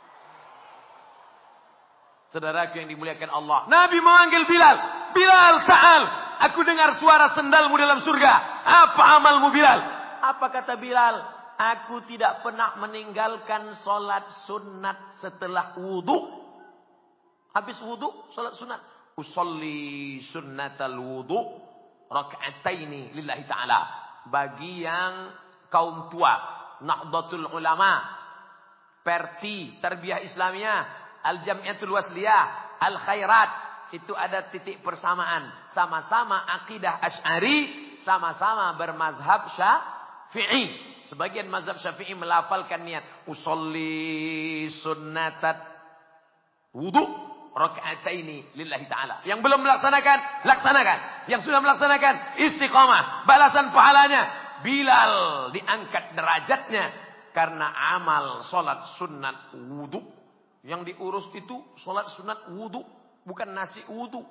Saudaraku yang dimuliakan Allah. Nabi memanggil Bilal. Bilal, ta'al. Aku dengar suara sendalmu dalam surga. Apa amalmu Bilal? Apa kata Bilal? Aku tidak pernah meninggalkan solat sunat setelah wudu. Habis wudu, solat sunat. Usolli sunnatal wudu. Raka'ataini lillahi ta'ala. Bagi yang kaum tua, Nahdlatul Ulama, Perti, Tarbiyah Islamiyah, Al-Jamiatul Wasliyah, Al-Khairat, itu ada titik persamaan. Sama-sama akidah Asy'ari, sama-sama bermazhab Syafi'i. Sebagian mazhab Syafi'i melafalkan niat usolli sunnatat wudu raka'ataini lillahi ta'ala. Yang belum melaksanakan, laksanakan. Yang sudah melaksanakan, istiqamah, balasan pahalanya. Bilal diangkat derajatnya karena amal solat sunat wudu. Yang diurus itu solat sunat wudu, bukan nasi wudu.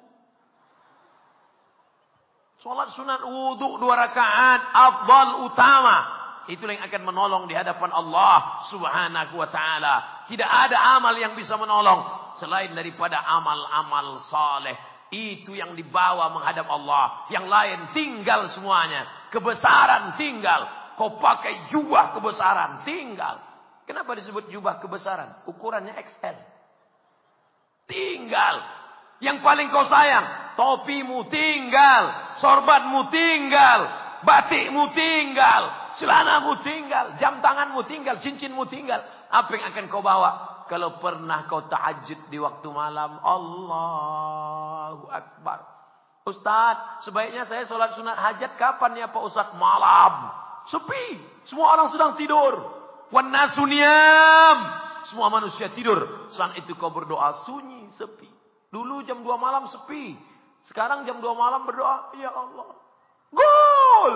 Solat sunat wudu dua rakaat, afdal utama. Itulah yang akan menolong di hadapan Allah Subhanahu wa taala. Tidak ada amal yang bisa menolong selain daripada amal-amal saleh. Itu yang dibawa menghadap Allah. Yang lain tinggal semuanya. Kebesaran tinggal. Kau pakai jubah kebesaran. Tinggal. Kenapa disebut jubah kebesaran? Ukurannya X L. Tinggal. Yang paling kau sayang. Topimu tinggal. Sorbanmu tinggal. Batikmu tinggal. Celanamu tinggal. Jam tanganmu tinggal. Cincinmu tinggal. Apa yang akan kau bawa? Kalau pernah kau tahajud di waktu malam. Allahu Akbar. Ustaz, sebaiknya saya sholat sunat hajat kapan ya Pak Ustaz? Malam. Sepi. Semua orang sedang tidur. Wan nasu niyam. Semua manusia tidur. Saat itu kau berdoa sunyi, sepi. Dulu jam dua malam sepi. Sekarang jam dua malam berdoa. Ya Allah. Gol.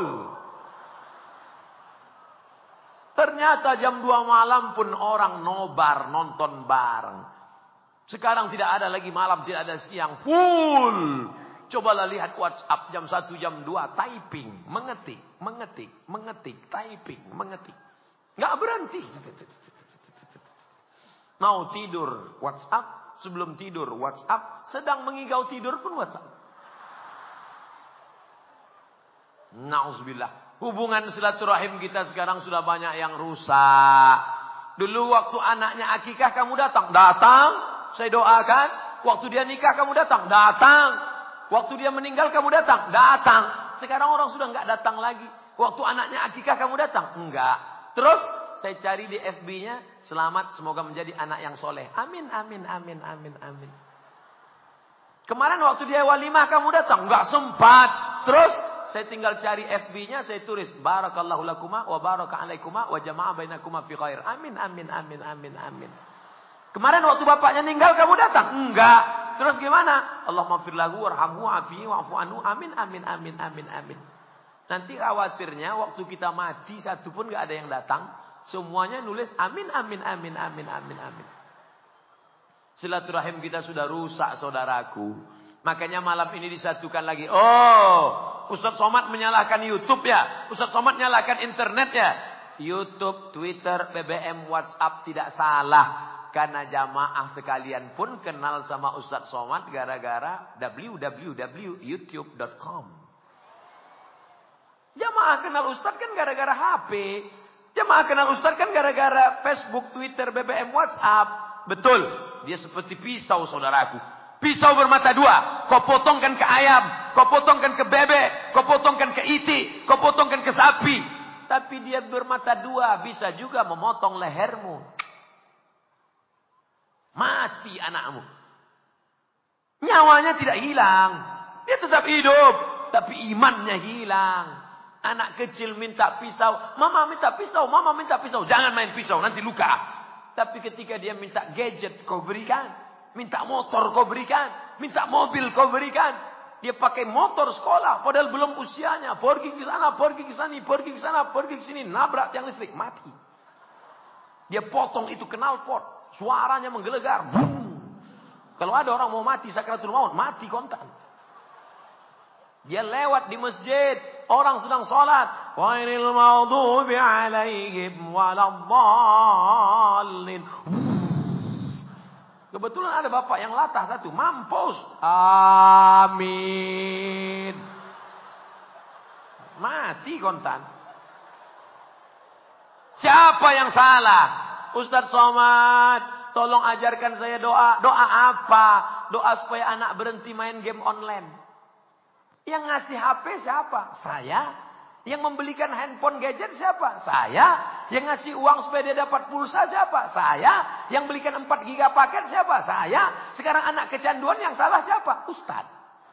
Ternyata jam dua malam pun orang nobar nonton bareng. Sekarang tidak ada lagi malam, tidak ada siang. Full. Cobalah lihat WhatsApp jam satu, jam dua. Typing. Mengetik. Mengetik. Mengetik. Typing. Mengetik. Nggak berhenti. Mau tidur WhatsApp. Sebelum tidur WhatsApp. Sedang mengigau tidur pun WhatsApp. Na'udzubillah. Hubungan silaturahim kita sekarang sudah banyak yang rusak. Dulu waktu anaknya akikah kamu datang. Datang. Saya doakan. Waktu dia nikah kamu datang. Datang. Waktu dia meninggal kamu datang. Datang. Sekarang orang sudah enggak datang lagi. Waktu anaknya akikah kamu datang. Enggak. Terus saya cari di F B-nya. Selamat semoga menjadi anak yang soleh. Amin, amin, amin, amin, amin. Kemarin waktu dia walimah kamu datang, enggak sempat. Terus saya tinggal cari F B-nya, saya tulis barakallahu lakuma wa baraka alaikuma wa jama'a bainakuma fi khair. Amin amin amin amin amin. Kemarin waktu bapaknya meninggal kamu datang? Enggak. Terus gimana? Allah maghfir lahu warhamhu wa'afihi wa'fu anhu. Amin amin amin amin amin. Nanti khawatirnya waktu kita mati satu pun enggak ada yang datang, semuanya nulis amin amin amin amin amin amin. Silaturahim kita sudah rusak saudaraku. Makanya malam ini disatukan lagi. Oh, Ustaz Somad menyalahkan YouTube ya. Ustaz Somad menyalahkan internet ya. YouTube, Twitter, B B M, WhatsApp tidak salah. Karena jamaah sekalian pun kenal sama Ustaz Somad gara-gara w w w titik youtube titik com. Jamaah kenal Ustaz kan gara-gara H P. Jamaah kenal Ustaz kan gara-gara Facebook, Twitter, B B M, WhatsApp. Betul. Dia seperti pisau saudaraku. Pisau bermata dua. Kau potongkan ke ayam. Kau potongkan ke bebek. Kau potongkan ke itik. Kau potongkan ke sapi. Tapi dia bermata dua. Bisa juga memotong lehermu. Mati anakmu. Nyawanya tidak hilang. Dia tetap hidup. Tapi imannya hilang. Anak kecil minta pisau. Mama minta pisau. Mama minta pisau. Jangan main pisau. Nanti luka. Tapi ketika dia minta gadget kau berikan. Minta motor kau berikan. Minta mobil kau berikan. Dia pakai motor sekolah. Padahal belum usianya. Pergi ke sana, pergi ke sini, pergi ke sana, pergi ke sini. Nabrak tiang listrik. Mati. Dia potong itu knalpot. Suaranya menggelegar. Boom. Kalau ada orang mau mati sakratul maut. Mati kontan. Dia lewat di masjid. Orang sedang sholat. Ghairil maghdubi alaihim waladdallin. Kebetulan ada bapak yang latah satu. Mampus. Amin. Mati kontan. Siapa yang salah? Ustaz Somad, tolong ajarkan saya doa. Doa apa? Doa supaya anak berhenti main game online. Yang ngasih H P siapa? Saya. Yang membelikan handphone gadget siapa? Saya. Yang ngasih uang supaya dia dapat pulsa siapa? Saya. Yang belikan empat giga paket siapa? Saya. Sekarang anak kecanduan yang salah siapa? Ustaz.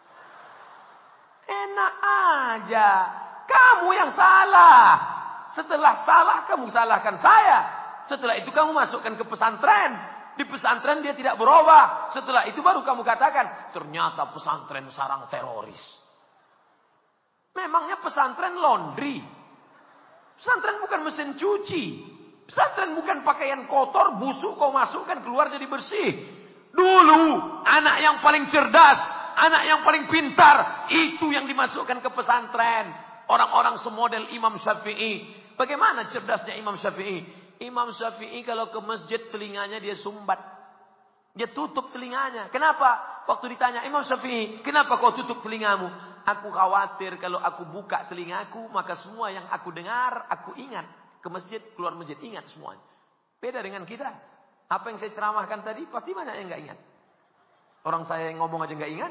Enak aja. Kamu yang salah. Setelah salah kamu salahkan saya. Setelah itu kamu masukkan ke pesantren. Di pesantren dia tidak berubah. Setelah itu baru kamu katakan, ternyata pesantren sarang teroris. Memangnya pesantren laundry. Pesantren bukan mesin cuci. Pesantren bukan pakaian kotor, busuk, kau masukkan, keluar jadi bersih. Dulu, anak yang paling cerdas, anak yang paling pintar, itu yang dimasukkan ke pesantren. Orang-orang semodel Imam Syafi'i. Bagaimana cerdasnya Imam Syafi'i? Imam Syafi'i kalau ke masjid telinganya dia sumbat. Dia tutup telinganya. Kenapa? Waktu ditanya, Imam Syafi'i, kenapa kau tutup telingamu? Aku khawatir kalau aku buka telingaku, maka semua yang aku dengar, aku ingat. Ke masjid, keluar masjid, ingat semuanya. Beda dengan kita. Apa yang saya ceramahkan tadi, pasti banyak yang gak ingat. Orang saya yang ngomong aja gak ingat.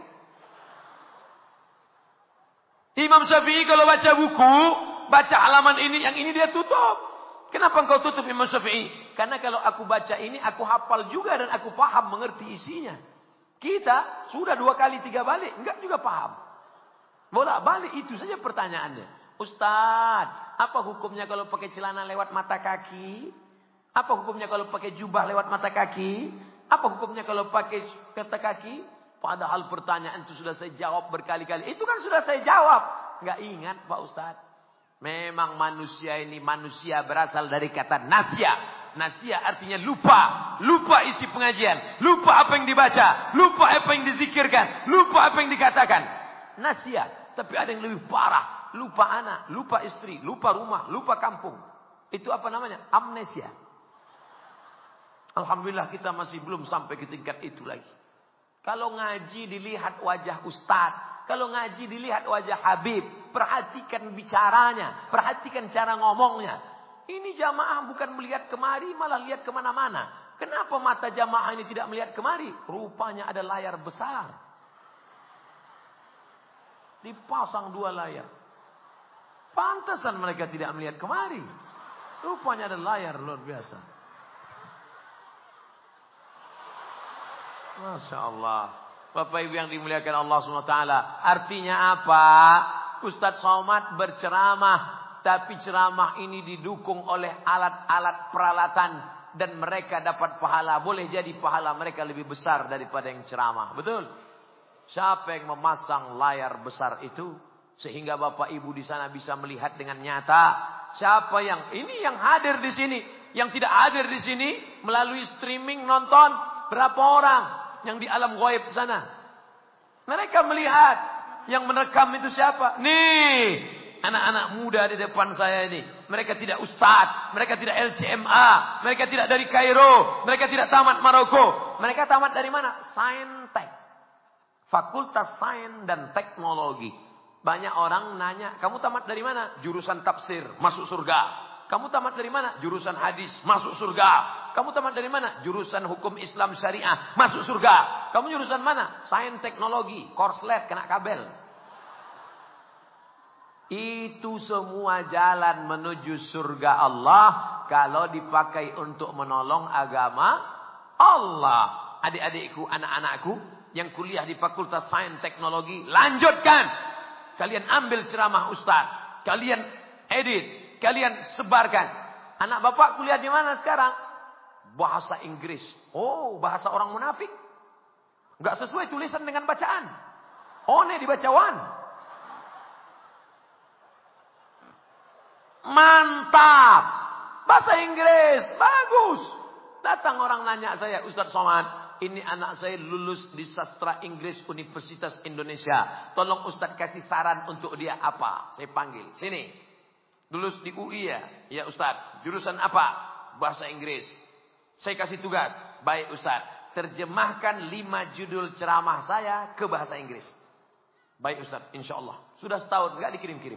Imam Syafi'i kalau baca buku, baca halaman ini, yang ini dia tutup. Kenapa engkau tutup Imam Syafi'i? Karena kalau aku baca ini, aku hafal juga dan aku paham, mengerti isinya. Kita sudah dua kali, tiga balik, enggak juga paham. Bolak balik itu saja pertanyaannya. Ustaz, apa hukumnya kalau pakai celana lewat mata kaki? Apa hukumnya kalau pakai jubah lewat mata kaki? Apa hukumnya kalau pakai kata kaki? Padahal pertanyaan itu sudah saya jawab berkali-kali. Itu kan sudah saya jawab. Enggak ingat Pak Ustaz. Memang manusia ini manusia berasal dari kata nasya. Nasya artinya lupa. Lupa isi pengajian. Lupa apa yang dibaca. Lupa apa yang dizikirkan. Lupa apa yang dikatakan. Nasya. Tapi ada yang lebih parah. Lupa anak, lupa istri, lupa rumah, lupa kampung. Itu apa namanya? Amnesia. Alhamdulillah kita masih belum sampai ke tingkat itu lagi. Kalau ngaji dilihat wajah ustaz. Kalau ngaji dilihat wajah Habib. Perhatikan bicaranya. Perhatikan cara ngomongnya. Ini jamaah bukan melihat kemari, malah lihat kemana-mana. Kenapa mata jamaah ini tidak melihat kemari? Rupanya ada layar besar. Dipasang dua layar. Pantasan mereka tidak melihat kemari. Rupanya ada layar luar biasa. Masya Allah. Bapak Ibu yang dimuliakan Allah subhanahu wa taala. Artinya apa? Ustadz Somad berceramah, tapi ceramah ini didukung oleh alat-alat peralatan dan mereka dapat pahala. Boleh jadi pahala mereka lebih besar daripada yang ceramah. Betul? Siapa yang memasang layar besar itu sehingga Bapak Ibu di sana bisa melihat dengan nyata? Siapa yang ini yang hadir di sini, yang tidak hadir di sini melalui streaming nonton berapa orang? Yang di alam ghaib sana. Mereka melihat. Yang merekam itu siapa? Nih. Anak-anak muda di depan saya ini. Mereka tidak ustadz. Mereka tidak L C M A. Mereka tidak dari Kairo. Mereka tidak tamat Maroko. Mereka tamat dari mana? Saintek. Fakultas Sains dan Teknologi. Banyak orang nanya. Kamu tamat dari mana? Jurusan tafsir. Masuk surga. Kamu tamat dari mana? Jurusan hadis, masuk surga. Kamu tamat dari mana? Jurusan hukum Islam syariah, masuk surga. Kamu jurusan mana? Sains teknologi, korslet, kena kabel. Itu semua jalan menuju surga Allah kalau dipakai untuk menolong agama Allah. Adik-adikku, anak-anakku yang kuliah di Fakultas Sains Teknologi, lanjutkan. Kalian ambil ceramah ustaz, kalian edit. Kalian sebarkan. Anak bapak kuliah di mana sekarang? Bahasa Inggris. Oh, bahasa orang munafik. Enggak sesuai tulisan dengan bacaan. One dibaca wan. Mantap. Bahasa Inggris. Bagus. Datang orang nanya saya, Ustadz Somad, ini anak saya lulus di sastra Inggris Universitas Indonesia. Tolong Ustadz kasih saran untuk dia apa? Saya panggil. Sini. Lulus di U I ya? Ya Ustadz. Jurusan apa? Bahasa Inggris. Saya kasih tugas. Baik Ustadz. Terjemahkan lima judul ceramah saya ke bahasa Inggris. Baik Ustadz. Insya Allah. Sudah setahun. Enggak dikirim-kirim.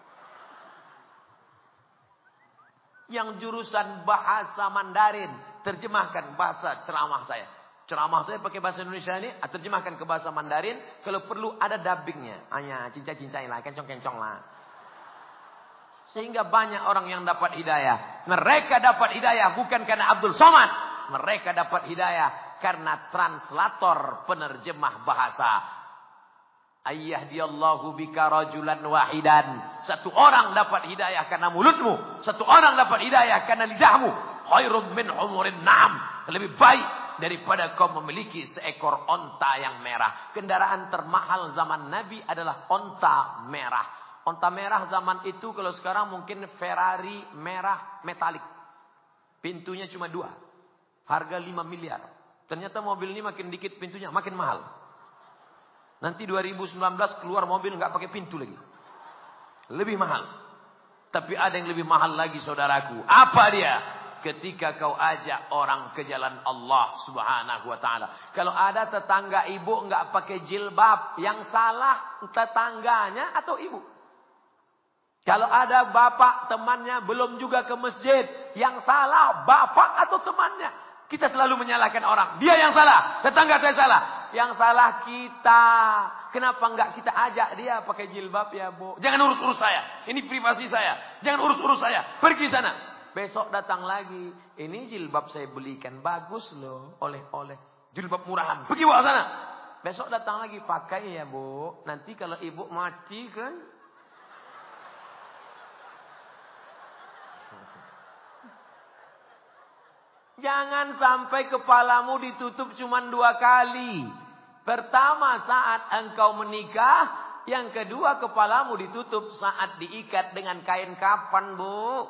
Yang jurusan bahasa Mandarin. Terjemahkan bahasa ceramah saya. Ceramah saya pakai bahasa Indonesia ini. Terjemahkan ke bahasa Mandarin. Kalau perlu ada dubbingnya. Hanya cincai-cincai lah. Kencong-kencong lah. Sehingga banyak orang yang dapat hidayah. Mereka dapat hidayah bukan karena Abdul Somad. Mereka dapat hidayah karena translator penerjemah bahasa. Ayyahdiyallahu bika rajulan wahidan. Satu orang dapat hidayah karena mulutmu. Satu orang dapat hidayah karena lidahmu. Khairum min umurin na'am. Lebih baik daripada kau memiliki seekor onta yang merah. Kendaraan termahal zaman Nabi adalah onta merah. Onta merah zaman itu kalau sekarang mungkin Ferrari merah metalik. Pintunya cuma dua. Harga lima miliar. Ternyata mobil ini makin dikit pintunya makin mahal. Nanti dua ribu sembilan belas keluar mobil nggak pakai pintu lagi. Lebih mahal. Tapi ada yang lebih mahal lagi saudaraku. Apa dia? Ketika kau ajak orang ke jalan Allah subhanahu wa ta'ala. Kalau ada tetangga ibu nggak pakai jilbab. Yang salah tetangganya atau ibu? Kalau ada bapak temannya belum juga ke masjid. Yang salah bapak atau temannya. Kita selalu menyalahkan orang. Dia yang salah. Tetangga saya salah. Yang salah kita. Kenapa enggak kita ajak dia pakai jilbab ya bu. Jangan urus-urus saya. Ini privasi saya. Jangan urus-urus saya. Pergi sana. Besok datang lagi. Ini jilbab saya belikan. Bagus loh. Oleh-oleh. Jilbab murahan. Pergi bawa sana. Besok datang lagi. Pakai ya bu. Nanti kalau ibu mati kan. Jangan sampai kepalamu ditutup cuma dua kali. Pertama saat engkau menikah. Yang kedua kepalamu ditutup saat diikat dengan kain kafan bu.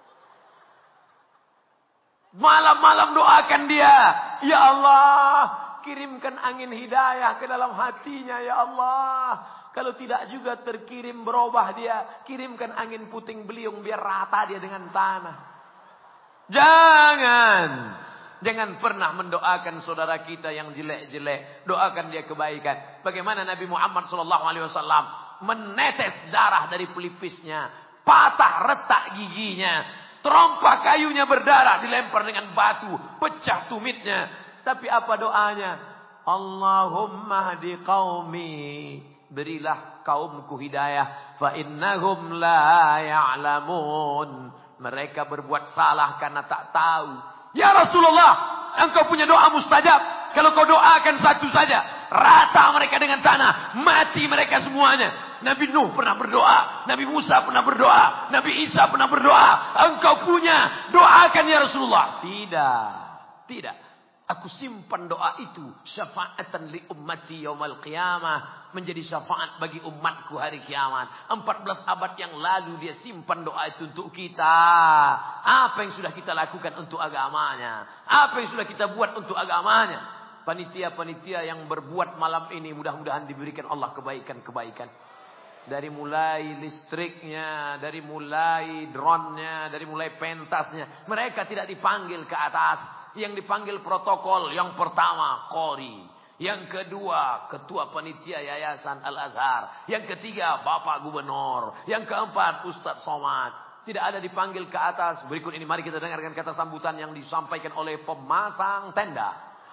Malam-malam doakan dia. Ya Allah. Kirimkan angin hidayah ke dalam hatinya ya Allah. Kalau tidak juga terkirim berubah dia. Kirimkan angin puting beliung biar rata dia dengan tanah. Jangan. Jangan pernah mendoakan saudara kita yang jelek-jelek. Doakan dia kebaikan. Bagaimana Nabi Muhammad shallallahu alaihi wasallam menetes darah dari pelipisnya. Patah retak giginya. Terompak kayunya berdarah. Dilempar dengan batu. Pecah tumitnya. Tapi apa doanya? Allahumma hadi qaumi. Berilah kaumku hidayah. Fa innahum la ya'lamun. Mereka berbuat salah karena tak tahu. Ya Rasulullah, engkau punya doa mustajab. Kalau kau doakan satu saja. rata mereka dengan tanah, mati mereka semuanya. Nabi Nuh pernah berdoa, Nabi Musa pernah berdoa, Nabi Isa pernah berdoa. Engkau punya, doakan ya Rasulullah. Tidak, tidak. Aku simpan doa itu syafaatan li ummati yaumal qiyamah, menjadi syafaat bagi umatku hari kiamat. empat belas abad yang lalu dia simpan doa itu untuk kita. Apa yang sudah kita lakukan untuk agamanya? Apa yang sudah kita buat untuk agamanya? Panitia-panitia yang berbuat malam ini mudah-mudahan diberikan Allah kebaikan-kebaikan. Dari mulai listriknya, dari mulai drone-nya, dari mulai pentasnya. Mereka tidak dipanggil ke atas. Yang dipanggil protokol yang pertama Qori, yang kedua ketua panitia Yayasan Al-Azhar, yang ketiga Bapak Gubernur, yang keempat Ustadz Somad. Tidak ada dipanggil ke atas. Berikut ini mari kita dengarkan kata sambutan yang disampaikan oleh pemasang tenda.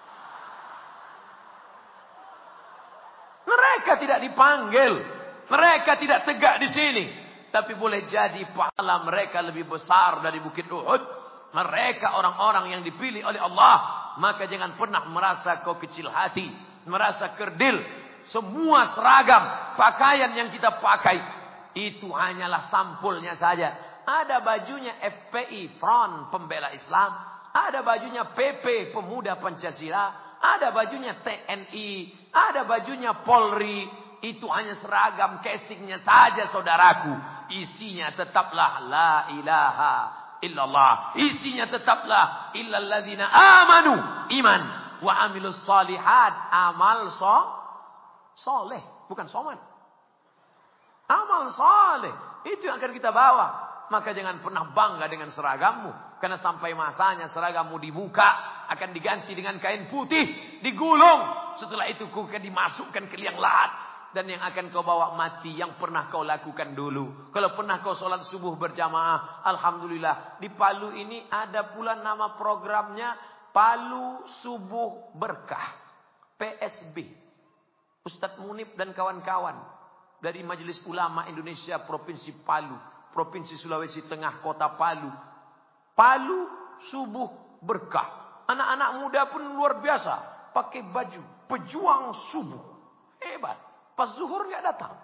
Mereka tidak dipanggil, mereka tidak tegak di sini, tapi boleh jadi pahala mereka lebih besar dari Bukit Uhud. Mereka orang-orang yang dipilih oleh Allah. Maka jangan pernah merasa kau kecil hati, merasa kerdil. Semua seragam pakaian yang kita pakai itu hanyalah sampulnya saja. Ada bajunya F P I, Front Pembela Islam. Ada bajunya P P, Pemuda Pancasila. Ada bajunya T N I. Ada bajunya Polri. Itu hanya seragam casingnya saja saudaraku. Isinya tetaplah la ilaha illallah. Isinya tetaplah illalladzina amanu, iman, wa amilus solihat, amal so, soleh, bukan soman. Amal soleh, itu yang akan kita bawa. Maka jangan pernah bangga dengan seragammu, karena sampai masanya seragammu dibuka, akan diganti dengan kain putih, digulung. Setelah itu kau akan dimasukkan ke liang lahat. Dan yang akan kau bawa mati yang pernah kau lakukan dulu. Kalau pernah kau sholat subuh berjamaah, alhamdulillah. Di Palu ini ada pula nama programnya Palu Subuh Berkah, P S B. Ustadz Munib dan kawan-kawan dari Majelis Ulama Indonesia Provinsi Palu, Provinsi Sulawesi Tengah, Kota Palu. Palu Subuh Berkah. Anak-anak muda pun luar biasa, pakai baju pejuang subuh. Hebat. Pas zuhur nggak datang.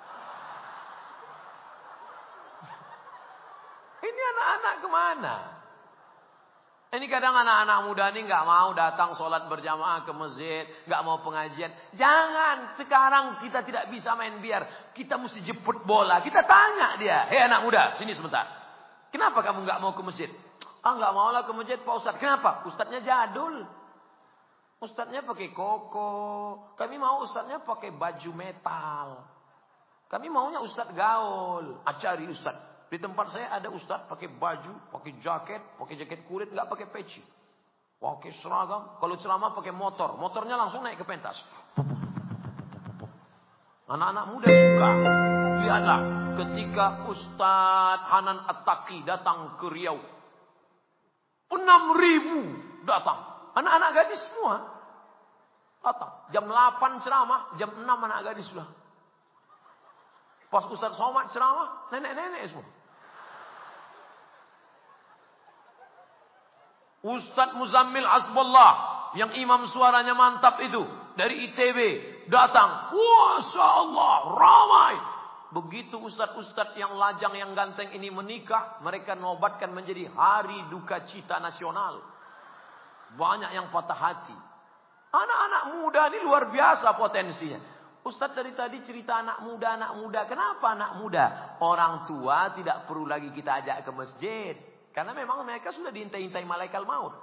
Ini anak-anak kemana? Ini kadang anak-anak muda ini nggak mau datang sholat berjamaah ke masjid, nggak mau pengajian. Jangan, sekarang kita tidak bisa main biar. Kita mesti jemput bola. Kita tanya dia, hei anak muda, sini sebentar. Kenapa kamu nggak mau ke masjid? Ah nggak mau lah ke masjid Pak Ustadz. Kenapa? Ustadznya jadul. Ustadznya pakai koko. Kami mau ustadznya pakai baju metal. Kami maunya ustadz gaul. Acari ustadz. Di tempat saya ada ustadz pakai baju, pakai jaket, pakai jaket kulit, nggak pakai peci. Pakai seragam. Kalau ceramah pakai motor. Motornya langsung naik ke pentas. Anak-anak muda suka. Lihatlah ketika Ustadz Hanan At-Taqi datang ke Riau. enam ribu datang. Anak-anak gadis semua datang. Jam delapan ceramah, jam enam anak gadis sudah. Pas Ustadz Somad ceramah, nenek-nenek semua. Ustadz Muzammil Hasbullah, yang imam suaranya mantap itu, dari I T B, datang. Masya Allah, ramai. Begitu ustadz-ustadz yang lajang, yang ganteng ini menikah, mereka nobatkan menjadi hari duka cita nasional. Banyak yang patah hati. Anak-anak muda ini luar biasa potensinya. Ustadz dari tadi cerita anak muda, anak muda. Kenapa anak muda? Orang tua tidak perlu lagi kita ajak ke masjid. Karena memang mereka sudah diintai-intai malaikat maut.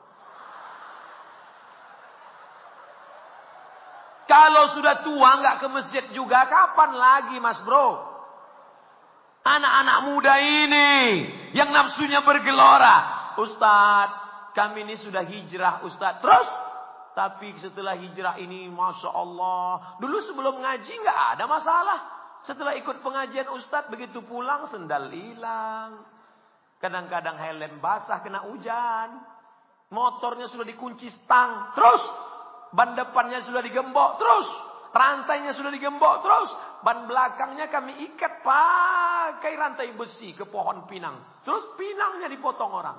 Kalau sudah tua nggak ke masjid juga, kapan lagi mas bro? Anak-anak muda ini yang nafsunya bergelora. Ustadz, kami ini sudah hijrah Ustadz. Terus? Tapi setelah hijrah ini Masya Allah. Dulu sebelum ngaji nggak ada masalah. Setelah ikut pengajian Ustadz, begitu pulang sendal hilang. Kadang-kadang helm basah kena hujan. Motornya sudah dikunci stang. Terus? Ban depannya sudah digembok. Terus? Rantainya sudah digembok. Terus? Ban belakangnya kami ikat pakai rantai besi ke pohon pinang. Terus pinangnya dipotong orang.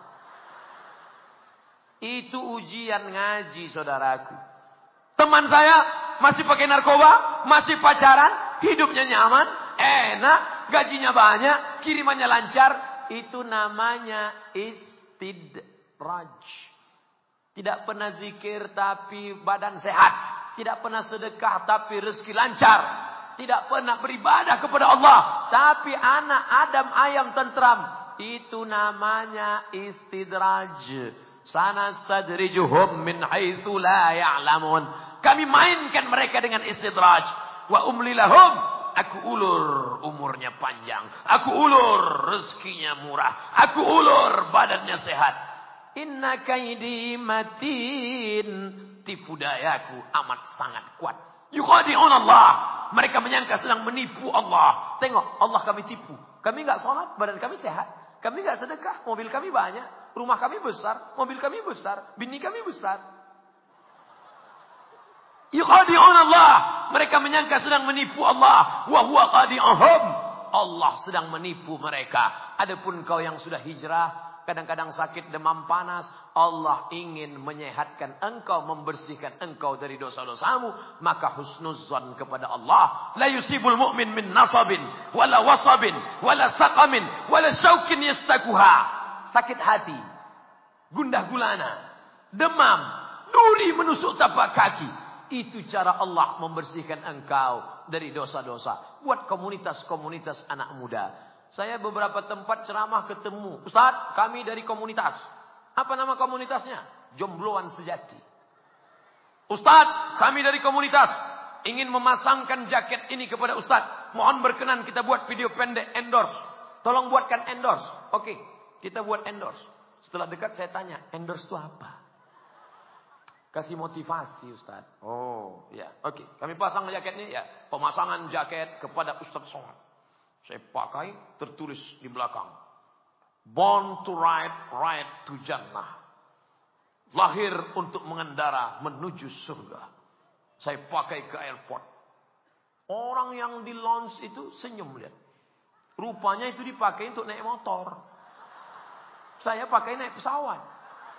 Itu ujian ngaji saudaraku. Teman saya masih pakai narkoba, masih pacaran, hidupnya nyaman, enak, gajinya banyak, kirimannya lancar. Itu namanya istidraj. Tidak pernah zikir tapi badan sehat. Tidak pernah sedekah tapi rezeki lancar. Tidak pernah beribadah kepada Allah tapi anak Adam ayam tentram. Itu namanya istidraj. Sanastadrijuhum min haitsu la ya'lamun. Kami mainkan mereka dengan istidraj. Wa umli lahum, aku ulur umurnya panjang. Aku ulur rezekinya murah. Aku ulur badannya sehat. Inna kaidi matin. Tipu dayaku amat sangat kuat. Yukhadi'un Allah. Mereka menyangka sedang menipu Allah. Tengok, Allah kami tipu. Kami enggak sholat, badan kami sehat. Kami enggak sedekah, mobil kami banyak. Rumah kami besar, mobil kami besar. Bini kami besar. Yukhadi'un Allah. Mereka menyangka sedang menipu Allah. Wa huwa khadi'uhum. Allah sedang menipu mereka. Adapun kau yang sudah hijrah, kadang-kadang sakit demam panas, Allah ingin menyehatkan engkau, membersihkan engkau dari dosa-dosamu, maka husnuzan kepada Allah. La yusibul mu'min min nasabin, wala wasabin, wala saqamin, wala syaukin yastakuha. Sakit hati, gundah gulana, demam, duri menusuk tapak kaki. Itu cara Allah membersihkan engkau dari dosa-dosa. Buat komunitas-komunitas anak muda. Saya beberapa tempat ceramah ketemu. Ustaz, kami dari komunitas. Apa nama komunitasnya? Jombloan Sejati. Ustaz, kami dari komunitas. Ingin memasangkan jaket ini kepada Ustaz. Mohon berkenan kita buat video pendek endorse. Tolong buatkan endorse. Oke, kita buat endorse. Setelah dekat saya tanya, endorse itu apa? Kasih motivasi Ustaz. Oh, ya. Oke, kami pasang jaketnya ya. Pemasangan jaket kepada Ustaz Somad. Saya pakai, tertulis di belakang. Born to ride, ride to Jannah. Lahir untuk mengendara menuju surga. Saya pakai ke airport. Orang yang di lounge itu senyum lihat. Rupanya itu dipakai untuk naik motor. Saya pakai naik pesawat.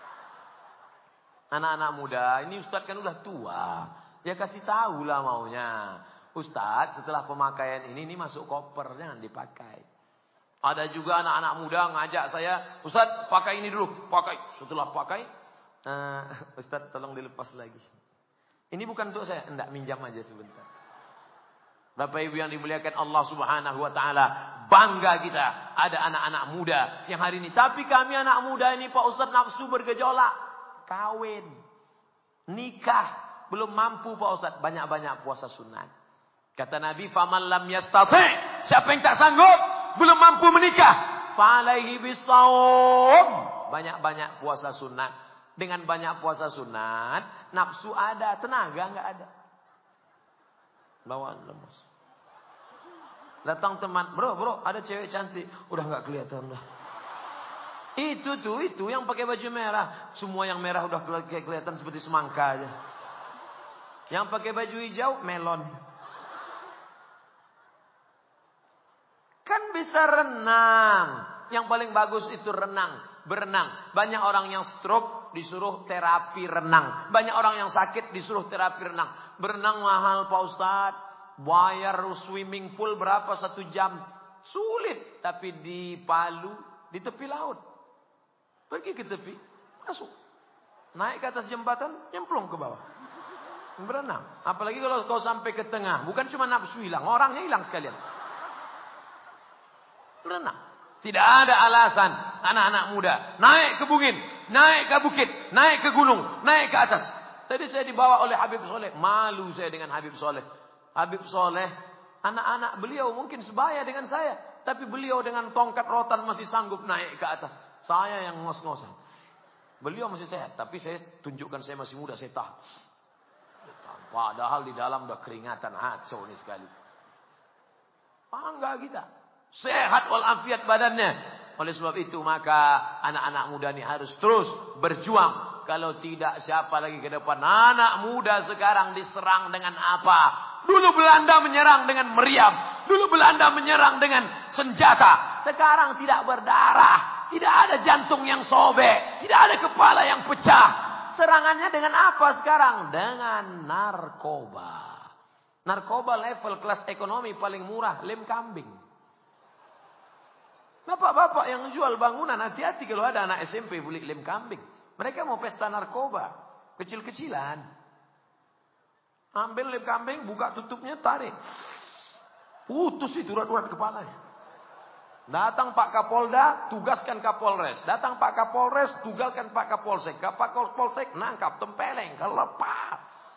Anak-anak muda, ini Ustaz kan udah tua. Ya kasih tahu lah maunya. Ustaz, setelah pemakaian ini, ini masuk koper, jangan dipakai. Ada juga anak-anak muda ngajak saya, Ustaz, pakai ini dulu, pakai. Setelah pakai, uh, Ustaz, tolong dilepas lagi. Ini bukan untuk saya, enggak, minjam aja sebentar. Bapak Ibu yang dimuliakan Allah Subhanahu wa taala, bangga kita ada anak-anak muda yang hari ini. Tapi kami anak muda ini Pak Ustaz nafsu bergejolak. Kawin, nikah, belum mampu Pak Ustaz, banyak-banyak puasa sunat. Kata Nabi, faman lam yastati', siapa yang tak sanggup, belum mampu menikah, falaihi bisawm, banyak-banyak puasa sunat. Dengan banyak puasa sunat, nafsu ada, tenaga enggak ada. Bawaan lemas. Datang teman, bro, bro, ada cewek cantik, udah enggak kelihatan dah. Itu tuh, itu yang pakai baju merah. Semua yang merah udah kayak kelihatan seperti semangka aja. Yang pakai baju hijau, melon. Kan bisa renang. Yang paling bagus itu renang. Berenang. Banyak orang yang stroke disuruh terapi renang. Banyak orang yang sakit disuruh terapi renang. Berenang mahal Pak Ustaz. Bayar swimming pool berapa satu jam. Sulit. Tapi di Palu, di tepi laut. Pergi ke tepi, masuk. Naik ke atas jembatan, nyemplung ke bawah. Berenang. Apalagi kalau kau sampai ke tengah. Bukan cuma nafsu hilang, orangnya hilang sekalian. Berenang. Tidak ada alasan anak-anak muda. Naik ke bukit, naik ke bukit, naik ke gunung, naik ke atas. Tadi saya dibawa oleh Habib Soleh. Malu saya dengan Habib Soleh. Habib Soleh, anak-anak beliau mungkin sebaya dengan saya. Tapi beliau dengan tongkat rotan masih sanggup naik ke atas. Saya yang ngos-ngosan. Beliau masih sehat. Tapi saya tunjukkan saya masih muda. Saya tahan. Padahal di dalam udah keringatan. Hacau ini sekali. Bangga kita. Sehat walafiat badannya. Oleh sebab itu maka anak-anak muda ini harus terus berjuang. Kalau tidak siapa lagi ke depan. Anak muda sekarang diserang dengan apa? Dulu Belanda menyerang dengan meriam. Dulu Belanda menyerang dengan senjata. Sekarang tidak berdarah. Tidak ada jantung yang sobek. Tidak ada kepala yang pecah. Serangannya dengan apa sekarang? Dengan narkoba. Narkoba level kelas ekonomi paling murah, lem kambing. Bapak-bapak yang jual bangunan, hati-hati kalau ada anak S M P beli lem kambing. Mereka mau pesta narkoba, kecil-kecilan. Ambil lem kambing, buka tutupnya, tarik. Putus itu urat-urat kepalanya. Datang Pak Kapolda, tugaskan Kapolres. Datang Pak Kapolres, tugaskan Pak Kapolsek. Pak Kapolsek nangkap, tempeleng, kelepah.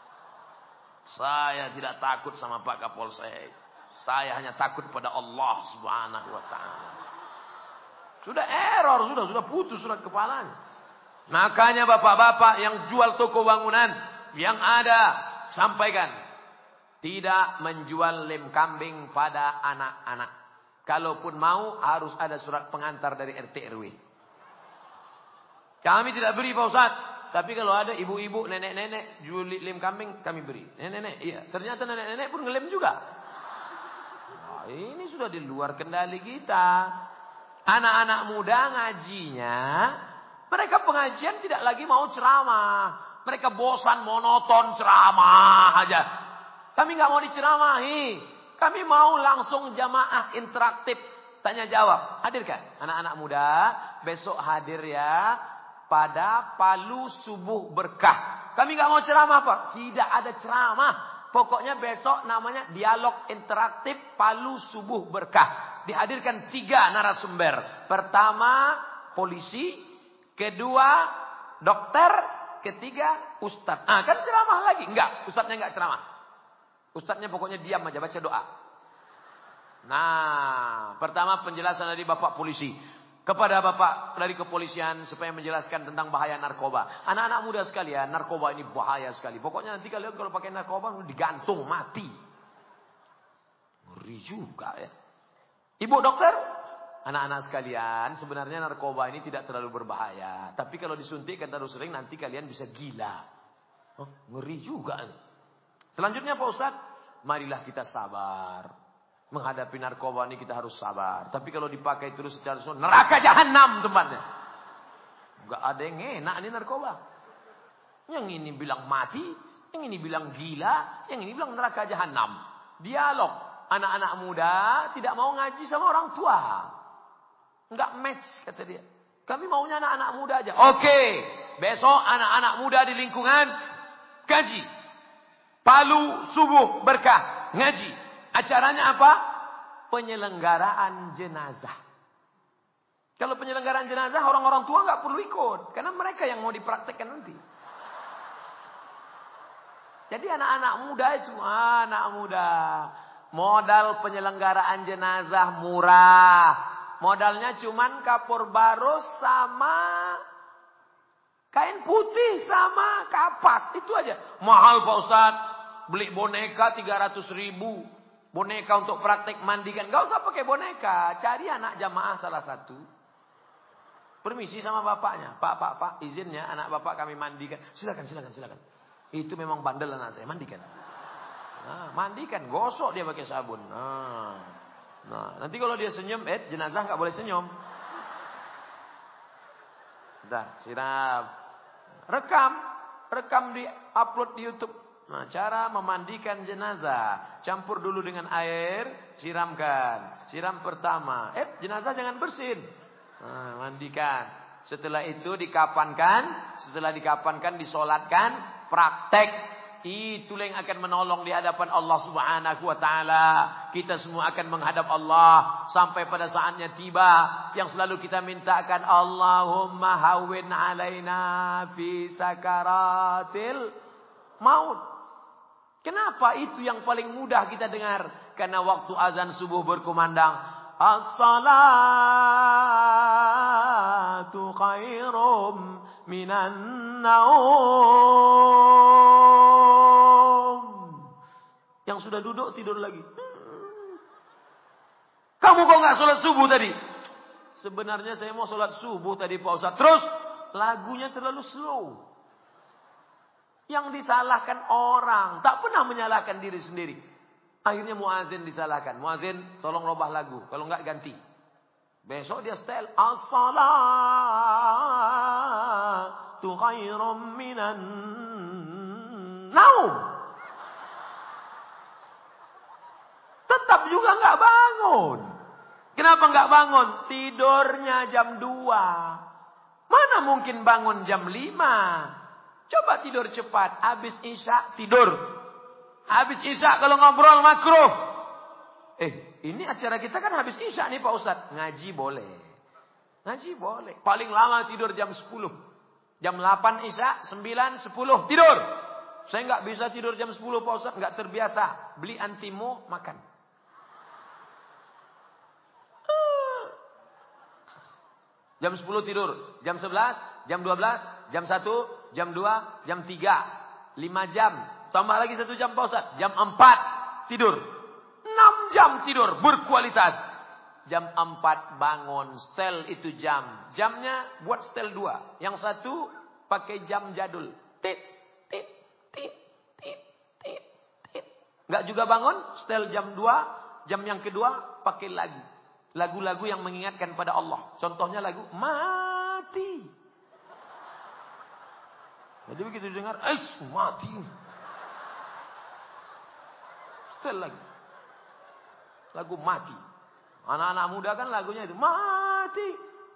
Saya tidak takut sama Pak Kapolsek. Saya hanya takut pada Allah Subhanahu wa taala. Sudah error, sudah sudah putus surat kepalanya. Makanya bapak-bapak yang jual toko bangunan yang ada, sampaikan, tidak menjual lem kambing pada anak-anak. Kalaupun mau harus ada surat pengantar dari R T R W. Kami tidak beri Pak Ustaz. Tapi kalau ada ibu-ibu, nenek-nenek jual lem kambing, kami beri. Nenek-nenek, iya. Ternyata nenek-nenek pun ngelem juga. Nah, ini sudah di luar kendali kita. Anak-anak muda ngajinya, mereka pengajian tidak lagi mau ceramah. Mereka bosan monoton ceramah aja. Kami nggak mau diceramahi. Kami mau langsung jamaah interaktif, tanya jawab. Hadirkan anak-anak muda, besok hadir ya pada Palu Subuh Berkah. Kami nggak mau ceramah Pak, tidak ada ceramah. Pokoknya besok namanya dialog interaktif Palu Subuh Berkah. Dihadirkan tiga narasumber. Pertama polisi, kedua dokter, ketiga ustadz. Ah kan ceramah lagi? Enggak, ustadznya enggak ceramah. Ustadznya pokoknya diam aja baca doa. Nah, pertama penjelasan dari Bapak polisi kepada Bapak dari kepolisian supaya menjelaskan tentang bahaya narkoba. Anak-anak muda sekalian, narkoba ini bahaya sekali. Pokoknya nanti kalian kalau pakai narkoba digantung mati. Ngeri juga ya. Ibu dokter, anak-anak sekalian, sebenarnya narkoba ini tidak terlalu berbahaya. Tapi kalau disuntikkan terlalu sering nanti kalian bisa gila. Oh, ngeri juga. Selanjutnya Pak Ustadz, marilah kita sabar. Menghadapi narkoba ini kita harus sabar. Tapi kalau dipakai terus secara semua, neraka jahanam tempatnya. Enggak ada yang enak ini narkoba. Yang ini bilang mati, yang ini bilang gila, yang ini bilang neraka jahanam. Dialog. Anak-anak muda tidak mau ngaji sama orang tua. Enggak match kata dia. Kami maunya anak-anak muda aja. Oke, besok anak-anak muda di lingkungan kaji. Palu Subuh Berkah, ngaji. Acaranya apa? Penyelenggaraan jenazah. Kalau penyelenggaraan jenazah, orang-orang tua nggak perlu ikut. Karena mereka yang mau dipraktekkan nanti. Jadi anak-anak muda itu, anak muda. Modal penyelenggaraan jenazah murah. Modalnya cuman kapur baru sama kain putih sama kapak. Itu aja. Mahal Pak Ustadz. Beli boneka tiga ratus ribu. Boneka untuk praktek mandikan. Gak usah pakai boneka. Cari anak jamaah salah satu. Permisi sama bapaknya. Pak, pak, pak. Izinnya anak bapak kami mandikan. Silakan, silakan, silakan. Itu memang bandel anak saya. Mandikan. Nah, mandikan. Gosok dia pakai sabun. Nah, nah nanti kalau dia senyum. Eh jenazah gak boleh senyum. Bentar. Siram. Rekam. Rekam di upload di YouTube. Nah, cara memandikan jenazah. Campur dulu dengan air, siramkan. Siram pertama. Eh, jenazah jangan bersin. Nah, mandikan. Setelah itu dikafankan. Setelah dikafankan, disolatkan. Praktek. Itulah yang akan menolong di hadapan Allah Subhanahu wa taala. Kita semua akan menghadap Allah sampai pada saatnya tiba yang selalu kita mintakan, Allahumma hawwin alaina fi sakaratil maut. Kenapa itu yang paling mudah kita dengar? Karena waktu azan subuh berkumandang, as-salatu khairum minan naum. Yang sudah duduk tidur lagi. Kamu kok nggak sholat subuh tadi? Sebenarnya saya mau sholat subuh tadi Pak Ustaz. Terus lagunya terlalu slow. Yang disalahkan orang. Tak pernah menyalahkan diri sendiri. Akhirnya muazin disalahkan. Muazin tolong robah lagu. Kalau enggak ganti. Besok dia style. As-salatu khairum minan naum. juga nggak bangun. Kenapa nggak bangun? Tidurnya jam dua. Mana mungkin bangun jam lima? Coba tidur cepat. Habis isya tidur. Habis isya kalau ngobrol makruh. Eh, ini acara kita kan habis isya nih Pak Ustadz. Ngaji boleh. Ngaji boleh. Paling lama tidur jam sepuluh. Jam delapan isya, sembilan, sepuluh tidur. Saya nggak bisa tidur jam sepuluh Pak Ustadz. Nggak terbiasa. Beli antimo, makan. Jam sepuluh tidur. Jam sebelas, jam dua belas, jam satu, jam dua, jam tiga. lima jam. Tambah lagi satu jam Pak Ustadz. Jam empat tidur. enam jam tidur berkualitas. Jam empat bangun. Setel itu jam. Jamnya buat setel dua. Yang satu pakai jam jadul. Tit, tit, tit, tit, tit, tit. Nggak juga bangun. Setel jam dua. Jam yang kedua pakai lagu. Lagu-lagu yang mengingatkan pada Allah. Contohnya lagu mati. Jadi begitu dengar, eh mati. Setel lagi. Lagu mati. Anak-anak muda kan lagunya itu mati.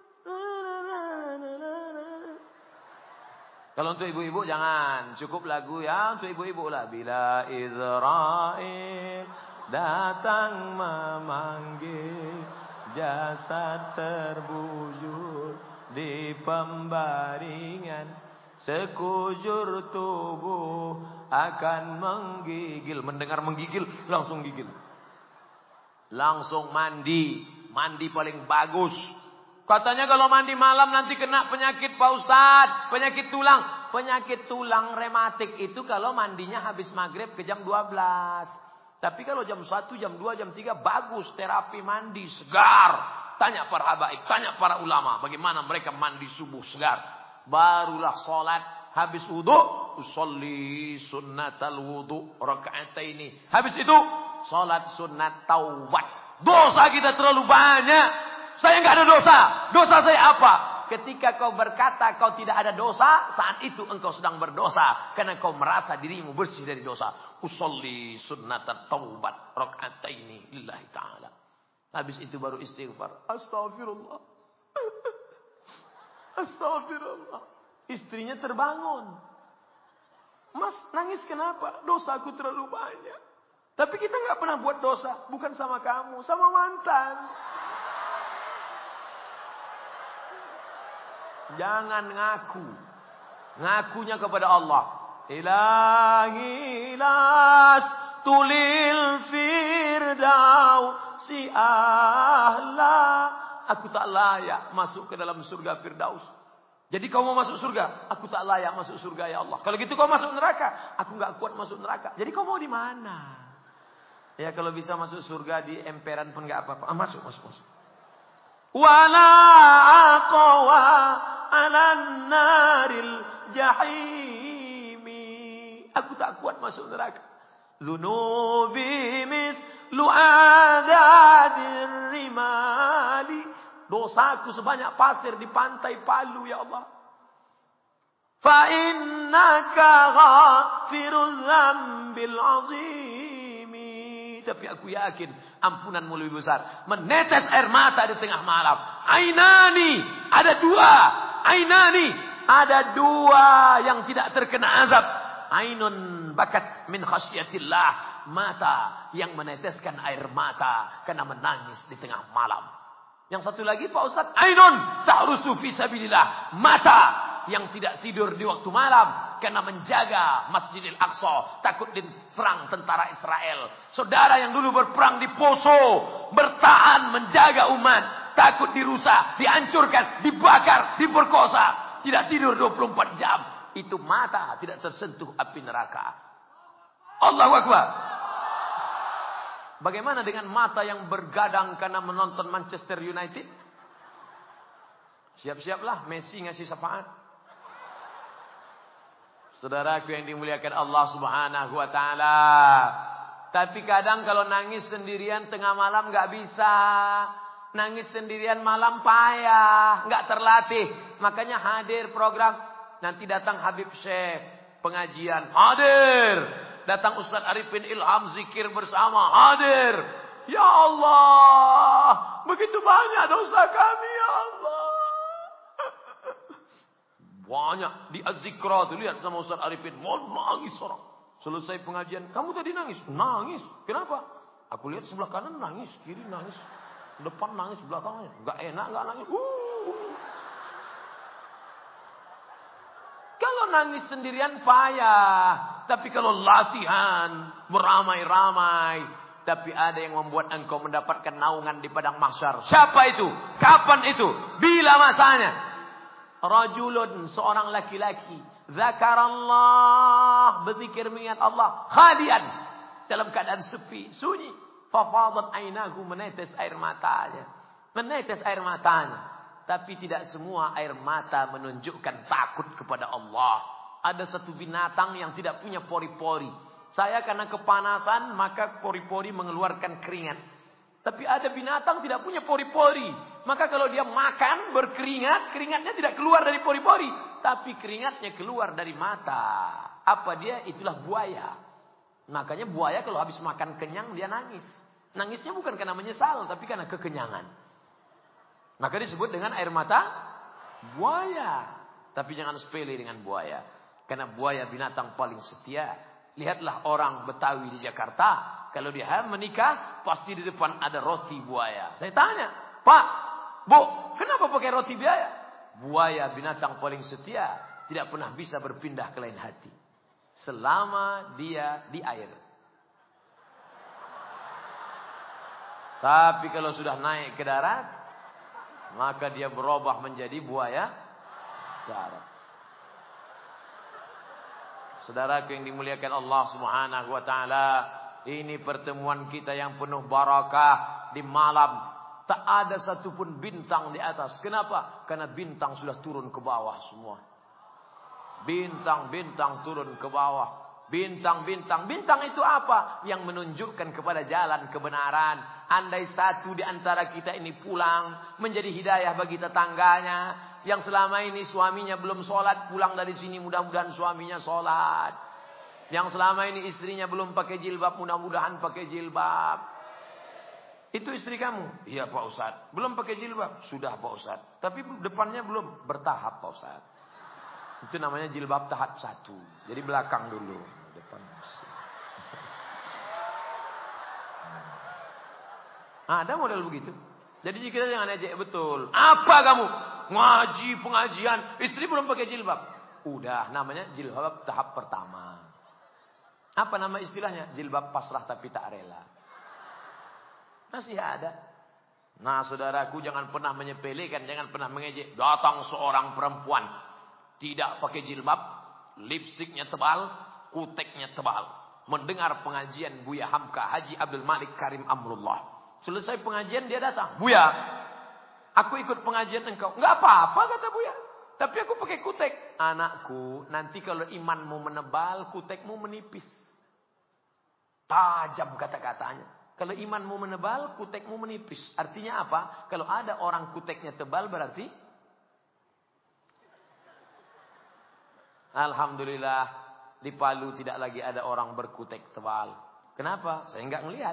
Kalau untuk ibu-ibu jangan. Cukup lagu ya untuk ibu-ibu lah. Bila Israel datang memanggil, jasad terbujur di pembaringan, sekujur tubuh akan menggigil. Mendengar menggigil, langsung gigil. Langsung mandi. Mandi paling bagus. Katanya kalau mandi malam nanti kena penyakit Pak Ustadz. Penyakit tulang. Penyakit tulang rematik itu kalau mandinya habis maghrib ke jam dua belas. Tapi kalau jam satu, jam dua, jam tiga bagus terapi mandi segar. Tanya para habaib, tanya para ulama bagaimana mereka mandi subuh segar. Barulah salat, habis wudu, usolli sunnatal wudu raka'ataini. Habis itu salat sunat taubat. Dosa kita terlalu banyak. Saya enggak ada dosa. Dosa saya apa? Ketika kau berkata kau tidak ada dosa, saat itu engkau sedang berdosa. Karena kau merasa dirimu bersih dari dosa. Usolli sunnatat taubat raka'ataini lillahi ta'ala. Habis itu baru istighfar. Astagfirullah. Astagfirullah. Istrinya terbangun. Mas nangis kenapa? Dosaku terlalu banyak. Tapi kita nggak pernah buat dosa. Bukan sama kamu, sama mantan. Jangan ngaku. Ngakunya kepada Allah. Ilahi las tulil firdausi ahla. Aku tak layak masuk ke dalam surga Firdaus. Jadi kau mau masuk surga? Aku tak layak masuk surga ya Allah. Kalau gitu kau masuk neraka? Aku nggak kuat masuk neraka. Jadi kau mau di mana? Ya kalau bisa masuk surga di emperan pun nggak apa-apa. Ah, masuk, masuk, masuk. Wala aqwa alan naril jahimi. Aku tak kuat masuk neraka. Zunubi mislu adadir rimali. Dosaku sebanyak pasir di pantai Palu ya Allah. Fa innaka ghafirul dzambil azimi. Tapi aku yakin ampunanmu lebih besar. Menetes air mata di tengah malam. Ainani. Ada dua. Ainani. Ada dua yang tidak terkena azab. Ainun bakat min khasyatillah. Mata yang meneteskan air mata. Karena menangis di tengah malam. Yang satu lagi Pak Ustadz. Ainun ta'rusu fi sabilillah. Mata yang tidak tidur di waktu malam. Karena menjaga Masjidil Aqsa. Takut diserang tentara Israel. Saudara yang dulu berperang di Poso. Bertahan menjaga umat. Takut dirusak, dihancurkan, dibakar, diperkosa. Tidak tidur dua puluh empat jam. Itu mata tidak tersentuh api neraka. Allahu Akbar. Bagaimana dengan mata yang bergadang karena menonton Manchester United? Siap-siaplah Messi ngasih syafaat. Saudaraku yang dimuliakan Allah Subhanahu wa taala. Tapi kadang kalau nangis sendirian tengah malam enggak bisa. Nangis sendirian malam payah, enggak terlatih. Makanya hadir program. Nanti datang Habib Syekh pengajian. Hadir. Datang Ustaz Arifin Ilham zikir bersama. Hadir. Ya Allah, begitu banyak dosa kami ya Allah. Banyak di Az-Zikra tuh, lihat sama Ustaz Arifin, mau nangis orang. Selesai pengajian, kamu tadi nangis? Nangis. Kenapa? Aku lihat sebelah kanan nangis, kiri nangis, depan nangis, belakang nangis. Enggak enak, enggak nangis. Uh. Kalau nangis sendirian payah. Tapi kalau latihan, beramai-ramai. Tapi ada yang membuat engkau mendapatkan naungan di padang mahsyar. Siapa itu? Kapan itu? Bila masanya? Rajulun, seorang laki-laki. Zakarallah, berzikir mengingat Allah. Khalian, dalam keadaan sepi, sunyi. Fafadat ainahu, menetes air matanya. Menetes air matanya. Tapi tidak semua air mata menunjukkan takut kepada Allah. Ada satu binatang yang tidak punya pori-pori. Saya karena kepanasan, maka pori-pori mengeluarkan keringat. Tapi ada binatang tidak punya pori-pori. Maka kalau dia makan berkeringat, keringatnya tidak keluar dari pori-pori. Tapi keringatnya keluar dari mata. Apa dia? Itulah buaya. Makanya buaya kalau habis makan kenyang dia nangis. Nangisnya bukan karena menyesal, tapi karena kekenyangan. Maka disebut dengan air mata buaya. Tapi jangan sepele dengan buaya. Karena buaya binatang paling setia. Lihatlah orang Betawi di Jakarta. Kalau dia menikah, pasti di depan ada roti buaya. Saya tanya, Pak, Bu, kenapa pakai roti buaya? Buaya binatang paling setia. Tidak pernah bisa berpindah ke lain hati. Selama dia di air. Tapi kalau sudah naik ke darat, maka dia berubah menjadi buaya darat. Saudaraku yang dimuliakan Allah Subhanahu wa taala, ini pertemuan kita yang penuh barakah di malam. Tak ada satupun bintang di atas. Kenapa? Karena bintang sudah turun ke bawah semua. Bintang-bintang turun ke bawah. Bintang-bintang. Bintang itu apa? Yang menunjukkan kepada jalan kebenaran. Andai satu di antara kita ini pulang, menjadi hidayah bagi tetangganya. Yang selama ini suaminya belum sholat, pulang dari sini mudah-mudahan suaminya sholat. Yang selama ini istrinya belum pakai jilbab, mudah-mudahan pakai jilbab. Itu istri kamu? Iya Pak Ustadz. Belum pakai jilbab? Sudah Pak Ustadz. Tapi depannya belum, bertahap Pak Ustadz. Itu namanya jilbab tahap satu. Jadi belakang dulu. Depan masih. Nah, ada model begitu. Jadi kita jangan ejek betul. Apa kamu? Ngaji, pengajian. Istri belum pakai jilbab. Udah, namanya jilbab tahap pertama. Apa nama istilahnya? Jilbab pasrah tapi tak rela. Masih ada. Nah saudaraku, jangan pernah menyepelekan, jangan pernah mengejek. Datang seorang perempuan, tidak pakai jilbab, lipstiknya tebal, kuteknya tebal. Mendengar pengajian Buya Hamka Haji Abdul Malik Karim Amrullah. Selesai pengajian dia datang. Buya, aku ikut pengajian engkau. Enggak apa-apa kata Buya. Tapi aku pakai kutek. Anakku, nanti kalau imanmu menebal, kutekmu menipis. Tajam kata-katanya. Kalau imanmu menebal, kutekmu menipis. Artinya apa? Kalau ada orang kuteknya tebal berarti? Alhamdulillah, di Palu tidak lagi ada orang berkutek tebal. Kenapa? Saya enggak ngelihat.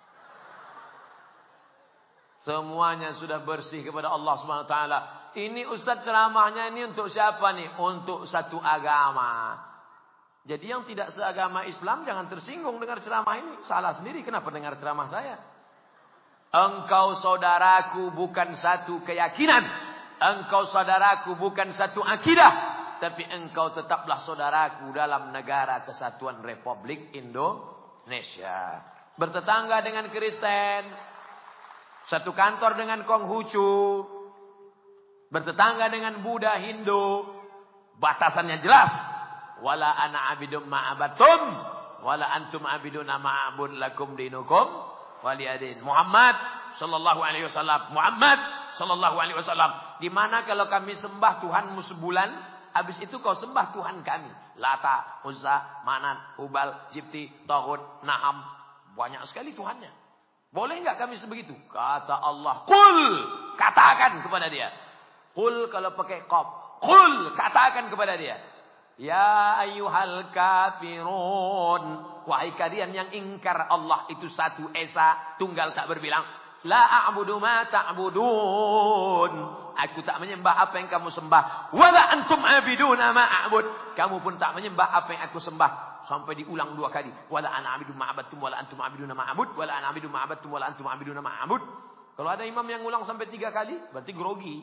Semuanya sudah bersih kepada Allah Subhanahu wa taala. Ini Ustaz ceramahnya ini untuk siapa nih? Untuk satu agama. Jadi yang tidak seagama Islam jangan tersinggung dengar ceramah ini. Salah sendiri kenapa dengar ceramah saya. Engkau saudaraku bukan satu keyakinan. Engkau saudaraku bukan satu akidah. Tapi engkau tetaplah saudaraku dalam negara kesatuan Republik Indonesia. Bertetangga dengan Kristen. Satu kantor dengan Konghucu. Bertetangga dengan Buddha, Hindu. Batasannya jelas. Wala ana abidum ma'abatum. Wala antum abiduna ma'abud lakum dinukum. Waliyadin. Muhammad sallallahu alaihi wasallam. Muhammad sallallahu alaihi wasallam. Di mana kalau kami sembah Tuhanmu sebulan, habis itu kau sembah Tuhan kami. Lata, Uzza, Manat, Hubal, Jibti, Taghut, Na'am. Banyak sekali Tuhannya. Boleh enggak kami sebegitu? Kata Allah, qul, katakan kepada dia. Qul kalau pakai qaf. Qul, katakan kepada dia. Ya ayyuhal kafirun. Wahai kalian yang ingkar Allah itu satu esa, tunggal tak berbilang. La a'budu ma ta'budun. Aku tak menyembah apa yang kamu sembah. Wala antum abiduna ma a'bud. Kamu pun tak menyembah apa yang aku sembah. Sampai diulang dua kali. Wala ana abidu ma abattum wala antum abiduna ma a'bud. Wala ana abidu ma abattum wala antum abiduna ma a'bud. Kalau ada imam yang ulang sampai tiga kali, berarti grogi.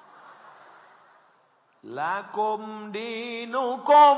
Lakum dinukum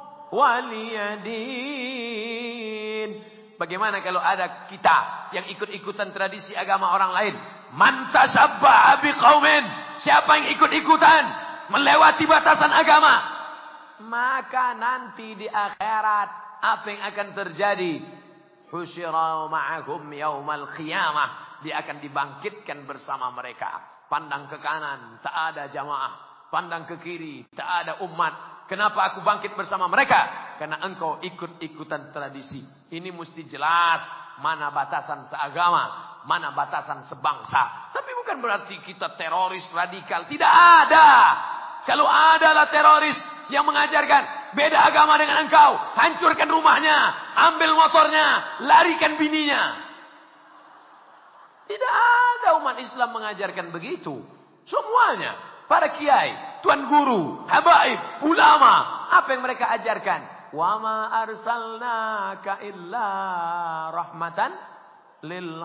waliyadin. Bagaimana kalau ada kita yang ikut-ikutan tradisi agama orang lain? Man tasabbaha biqaumin. Siapa yang ikut-ikutan melewati batasan agama, maka nanti di akhirat apa yang akan terjadi? Husyira ma'ahum yaumal qiyamah. Dia akan dibangkitkan bersama mereka. Pandang ke kanan, tak ada jamaah. Pandang ke kiri, tak ada umat. Kenapa aku bangkit bersama mereka? Karena engkau ikut-ikutan tradisi. Ini mesti jelas mana batasan seagama, mana batasan sebangsa. Tapi bukan berarti kita teroris radikal. Tidak ada. Kalau adalah teroris yang mengajarkan beda agama dengan engkau, hancurkan rumahnya, ambil motornya, larikan bininya. Tidak ada umat Islam mengajarkan begitu. Semuanya. Para kiai, tuan guru, habaib, ulama, apa yang mereka ajarkan? Wa ma arsalnaka illa rahmatan lil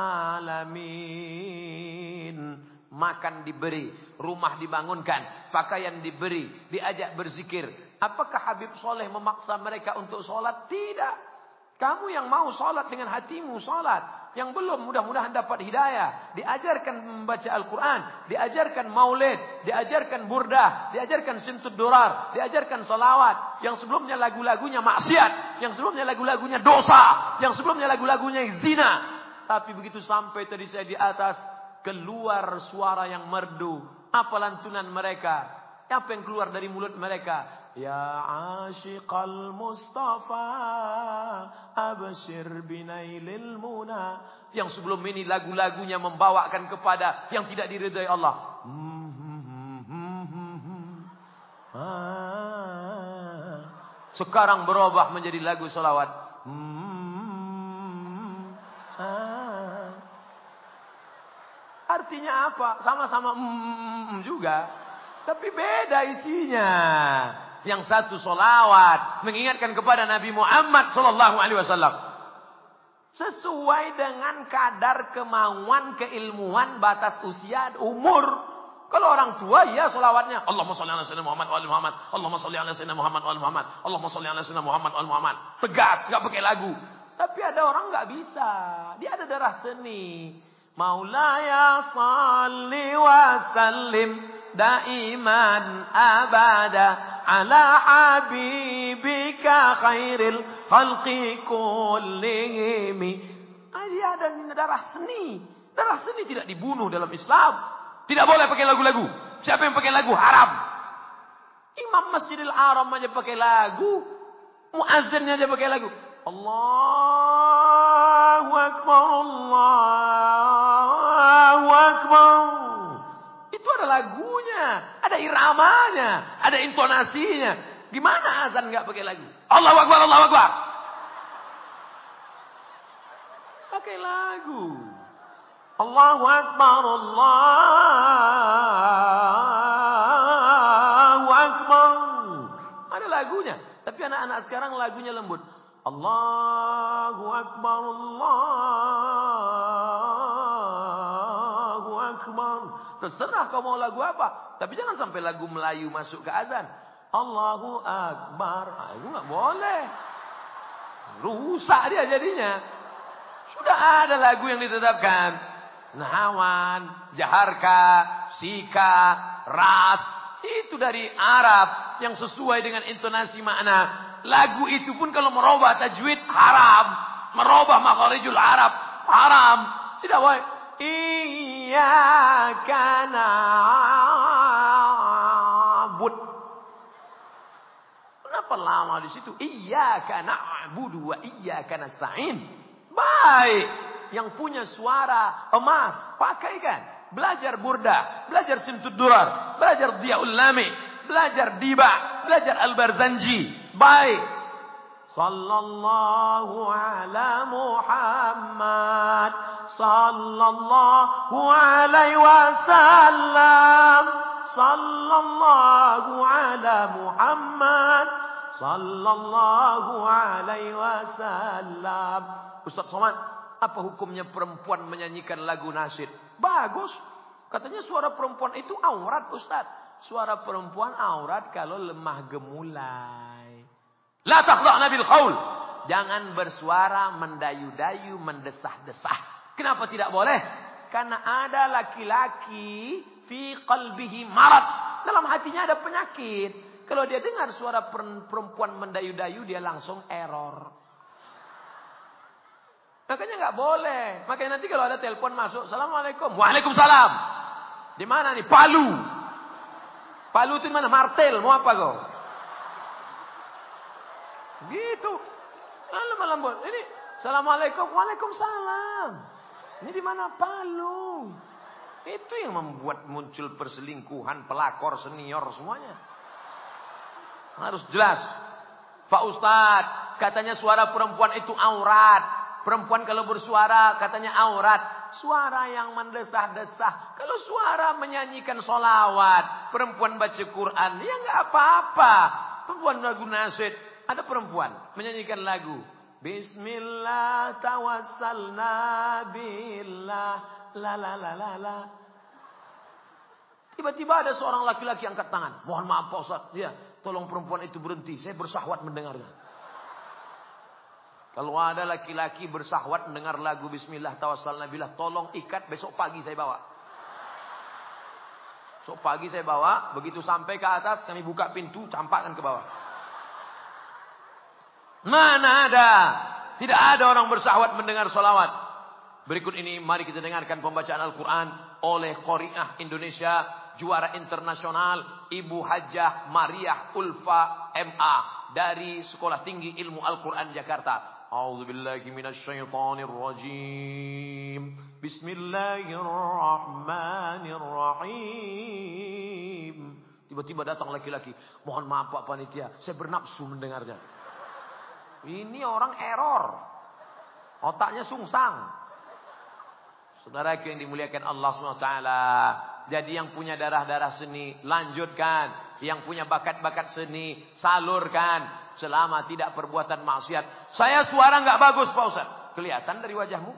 alamin. Makan diberi, rumah dibangunkan, pakaian diberi, diajak berzikir. Apakah Habib Soleh memaksa mereka untuk sholat? Tidak. Kamu yang mau sholat dengan hatimu sholat. Yang belum mudah-mudahan dapat hidayah. Diajarkan membaca Al-Quran. Diajarkan maulid. Diajarkan burdah. Diajarkan simtud durar. Diajarkan salawat. Yang sebelumnya lagu-lagunya maksiat. Yang sebelumnya lagu-lagunya dosa. Yang sebelumnya lagu-lagunya zina. Tapi begitu sampai tadi saya di atas, keluar suara yang merdu. Apa lantunan mereka? Apa yang keluar dari mulut mereka? Ya ashiqal Mustafa abshir binailil muna. Yang sebelum ini lagu-lagunya membawakan kepada yang tidak diridai Allah. Hmm, hmm, hmm, hmm, hmm. Ah. Sekarang berubah menjadi lagu salawat. Hmm, ah. Artinya apa? Sama-sama hmm, juga. Tapi beda isinya. Yang satu solawat, mengingatkan kepada Nabi Muhammad sallallahu alaihi wasallam. Sesuai dengan kadar kemauan, keilmuan, batas usia, umur. Kalau orang tua, ya solawatnya. Allahumma sholli ala sayyidina Muhammad wa ali Muhammad. Allahumma sholli ala sayyidina Muhammad wa ali Muhammad. Allahumma sholli ala sayyidina Muhammad wa ali Muhammad. Tegas, enggak pakai lagu. Tapi ada orang enggak bisa. Dia ada darah seni. Maulaya salli wa sallim daiman abada ala habibika khairil khalqi kullihim. Dia ada darah seni. Darah seni tidak dibunuh dalam Islam. Tidak boleh pakai lagu-lagu. Siapa yang pakai lagu haram. Imam Masjidil Haram aja pakai lagu. Muazzinnya aja pakai lagu. Allahu Akbar, Allahu Akbar. Itu ada lagunya, ada iramanya, ada intonasinya. Gimana azan nggak pakai lagu? Allahu Akbar, Allahu Akbar. Pakai lagu. Allahu Akbar, Allahu Akbar. Ada lagunya. Tapi anak-anak sekarang lagunya lembut. Allahu Akbar, Allahu Akbar. Terserah kau mau lagu apa. Tapi jangan sampai lagu Melayu masuk ke azan. Allahu Akbar. Ah, itu nggak boleh. Rusak dia jadinya. Sudah ada lagu yang ditetapkan. Nahawan, Jaharka, Sika, Ras. Itu dari Arab yang sesuai dengan intonasi makna. Lagu itu pun kalau merubah tajwid haram. Merubah makharijul Arab haram. Tidak boleh. Iyyaka na'bud. Kenapa lama di situ? Iyyaka na'budu wa iyyaka nasta'in. Baik. Yang punya suara emas, pakaikan. Belajar burda, belajar simtud durar, belajar diaul lami, belajar diba, belajar al-barzanji. Baik. Sallallahu ala Muhammad. Sallallahu alaihi wasallam. Sallallahu ala Muhammad. Sallallahu alaihi wasallam. Ustaz Somad, apa hukumnya perempuan menyanyikan lagu nasyid? Bagus. Katanya suara perempuan itu aurat, Ustaz. Suara perempuan aurat kalau lemah gemulai. La takhda'na bil qaul. Jangan bersuara mendayu-dayu, mendesah-desah. Kenapa tidak boleh? Karena ada laki-laki fi qalbihi marad. Dalam hatinya ada penyakit. Kalau dia dengar suara perempuan mendayu-dayu, dia langsung error. Makanya nggak boleh. Makanya nanti kalau ada telepon masuk, Assalamualaikum. Waalaikumsalam. Di mana nih? Palu. Palu itu di mana? Martel. Mau apa kau? Gitu. Malam-malam bol. Ini Assalamualaikum. Waalaikumsalam. Ini di mana? Palu. Itu yang membuat muncul perselingkuhan, pelakor, senior semuanya. Harus jelas. Pak Ustadz, katanya suara perempuan itu aurat. Perempuan kalau bersuara katanya aurat. Suara yang mendesah-desah. Kalau suara menyanyikan solawat. Perempuan baca Quran. Ya nggak apa-apa. Perempuan lagu nasyid. Ada perempuan menyanyikan lagu. Bismillah tawassalna billah. La la la la la. Tiba-tiba ada seorang laki-laki angkat tangan. Mohon maaf Pak Ustaz. Ya, tolong perempuan itu berhenti. Saya bersahwat mendengarnya. Kalau ada laki-laki bersahwat mendengar lagu Bismillah tawassalna billah, tolong ikat, besok pagi saya bawa. Besok pagi saya bawa, begitu sampai ke atas kami buka pintu, campakkan ke bawah. Mana ada? Tidak ada orang bersahwat mendengar solawat. Berikut ini mari kita dengarkan pembacaan Al-Quran oleh Qori'ah Indonesia, juara internasional Ibu Hajjah Mariah Ulfa M A dari Sekolah Tinggi Ilmu Al-Quran Jakarta. A'udzu billahi minasyaitonir rajim. Bismillahirrahmanirrahim. Tiba-tiba datang laki-laki. Mohon maaf Pak Panitia, saya bernafsu mendengarnya. Ini orang error. Otaknya sungsang. Saudaraku yang dimuliakan Allah subhanahu wa taala. Jadi yang punya darah-darah seni, lanjutkan. Yang punya bakat-bakat seni, salurkan. Selama tidak perbuatan maksiat. Saya suara nggak bagus Pak Ustaz. Kelihatan dari wajahmu.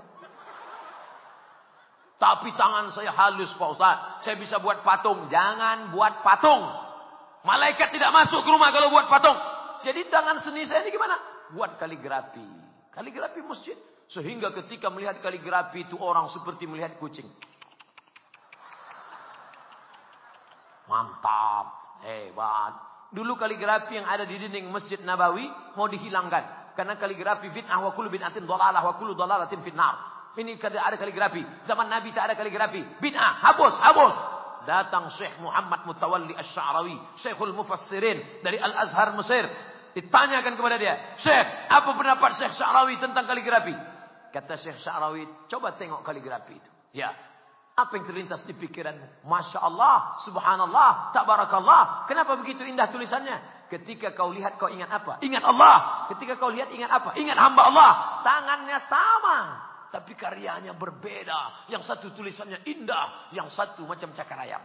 Tapi tangan saya halus Pak Ustaz. Saya bisa buat patung. Jangan buat patung. Malaikat tidak masuk ke rumah kalau buat patung. Jadi tangan seni saya ini gimana? Buat kaligrafi. Kaligrafi masjid. Sehingga ketika melihat kaligrafi itu orang seperti melihat kucing. Mantap. Hebat. Dulu kaligrafi yang ada di dinding Masjid Nabawi mau dihilangkan. Karena kaligrafi bid'ah wa kullu bid'atin dhalalah wa kullu dhalalatin finnar. Ini ada kaligrafi. Zaman Nabi tak ada kaligrafi. Bid'ah. Hapus. Hapus. Datang Syekh Muhammad Mutawalli Asy-Sya'rawi. Syekhul Mufassirin. Dari Al-Azhar Mesir. Ditanyakan kepada dia. Syekh, apa pendapat Syekh Sya'rawi tentang kaligrafi? Kata Syekh Sya'rawi, coba tengok kaligrafi itu. Ya. Apa yang terlintas di pikiranmu? Masya Allah, subhanallah, tabarakallah. Kenapa begitu indah tulisannya? Ketika kau lihat kau ingat apa? Ingat Allah. Ketika kau lihat ingat apa? Ingat hamba Allah. Tangannya sama. Tapi karyanya berbeda. Yang satu tulisannya indah. Yang satu macam cakar ayam.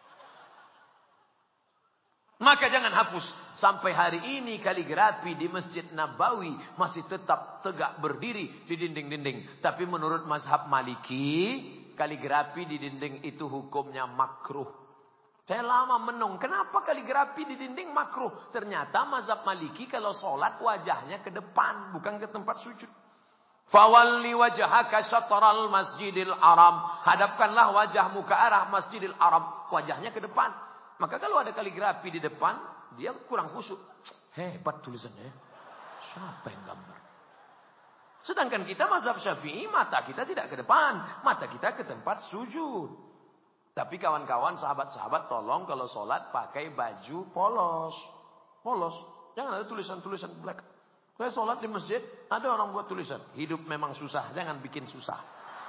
Maka jangan hapus. Sampai hari ini kaligrafi di Masjid Nabawi masih tetap tegak berdiri di dinding-dinding. Tapi menurut mazhab Maliki, kaligrafi di dinding itu hukumnya makruh. Saya lama menung. Kenapa kaligrafi di dinding makruh? Ternyata mazhab Maliki kalau sholat wajahnya ke depan. Bukan ke tempat sujud. Fawalli wajhaka syatral masjidil haram. Hadapkanlah wajahmu ke arah masjidil haram. Wajahnya ke depan. Maka kalau ada kaligrafi di depan, dia kurang khusyuk. Hebat tulisannya. Siapa yang gambar? Sedangkan kita mazhab Syafi'i, mata kita tidak ke depan. Mata kita ke tempat sujud. Tapi kawan-kawan, sahabat-sahabat, tolong kalau sholat pakai baju polos. Polos. Jangan ada tulisan-tulisan belakang. Saya sholat di masjid, ada orang buat tulisan. Hidup memang susah, jangan bikin susah.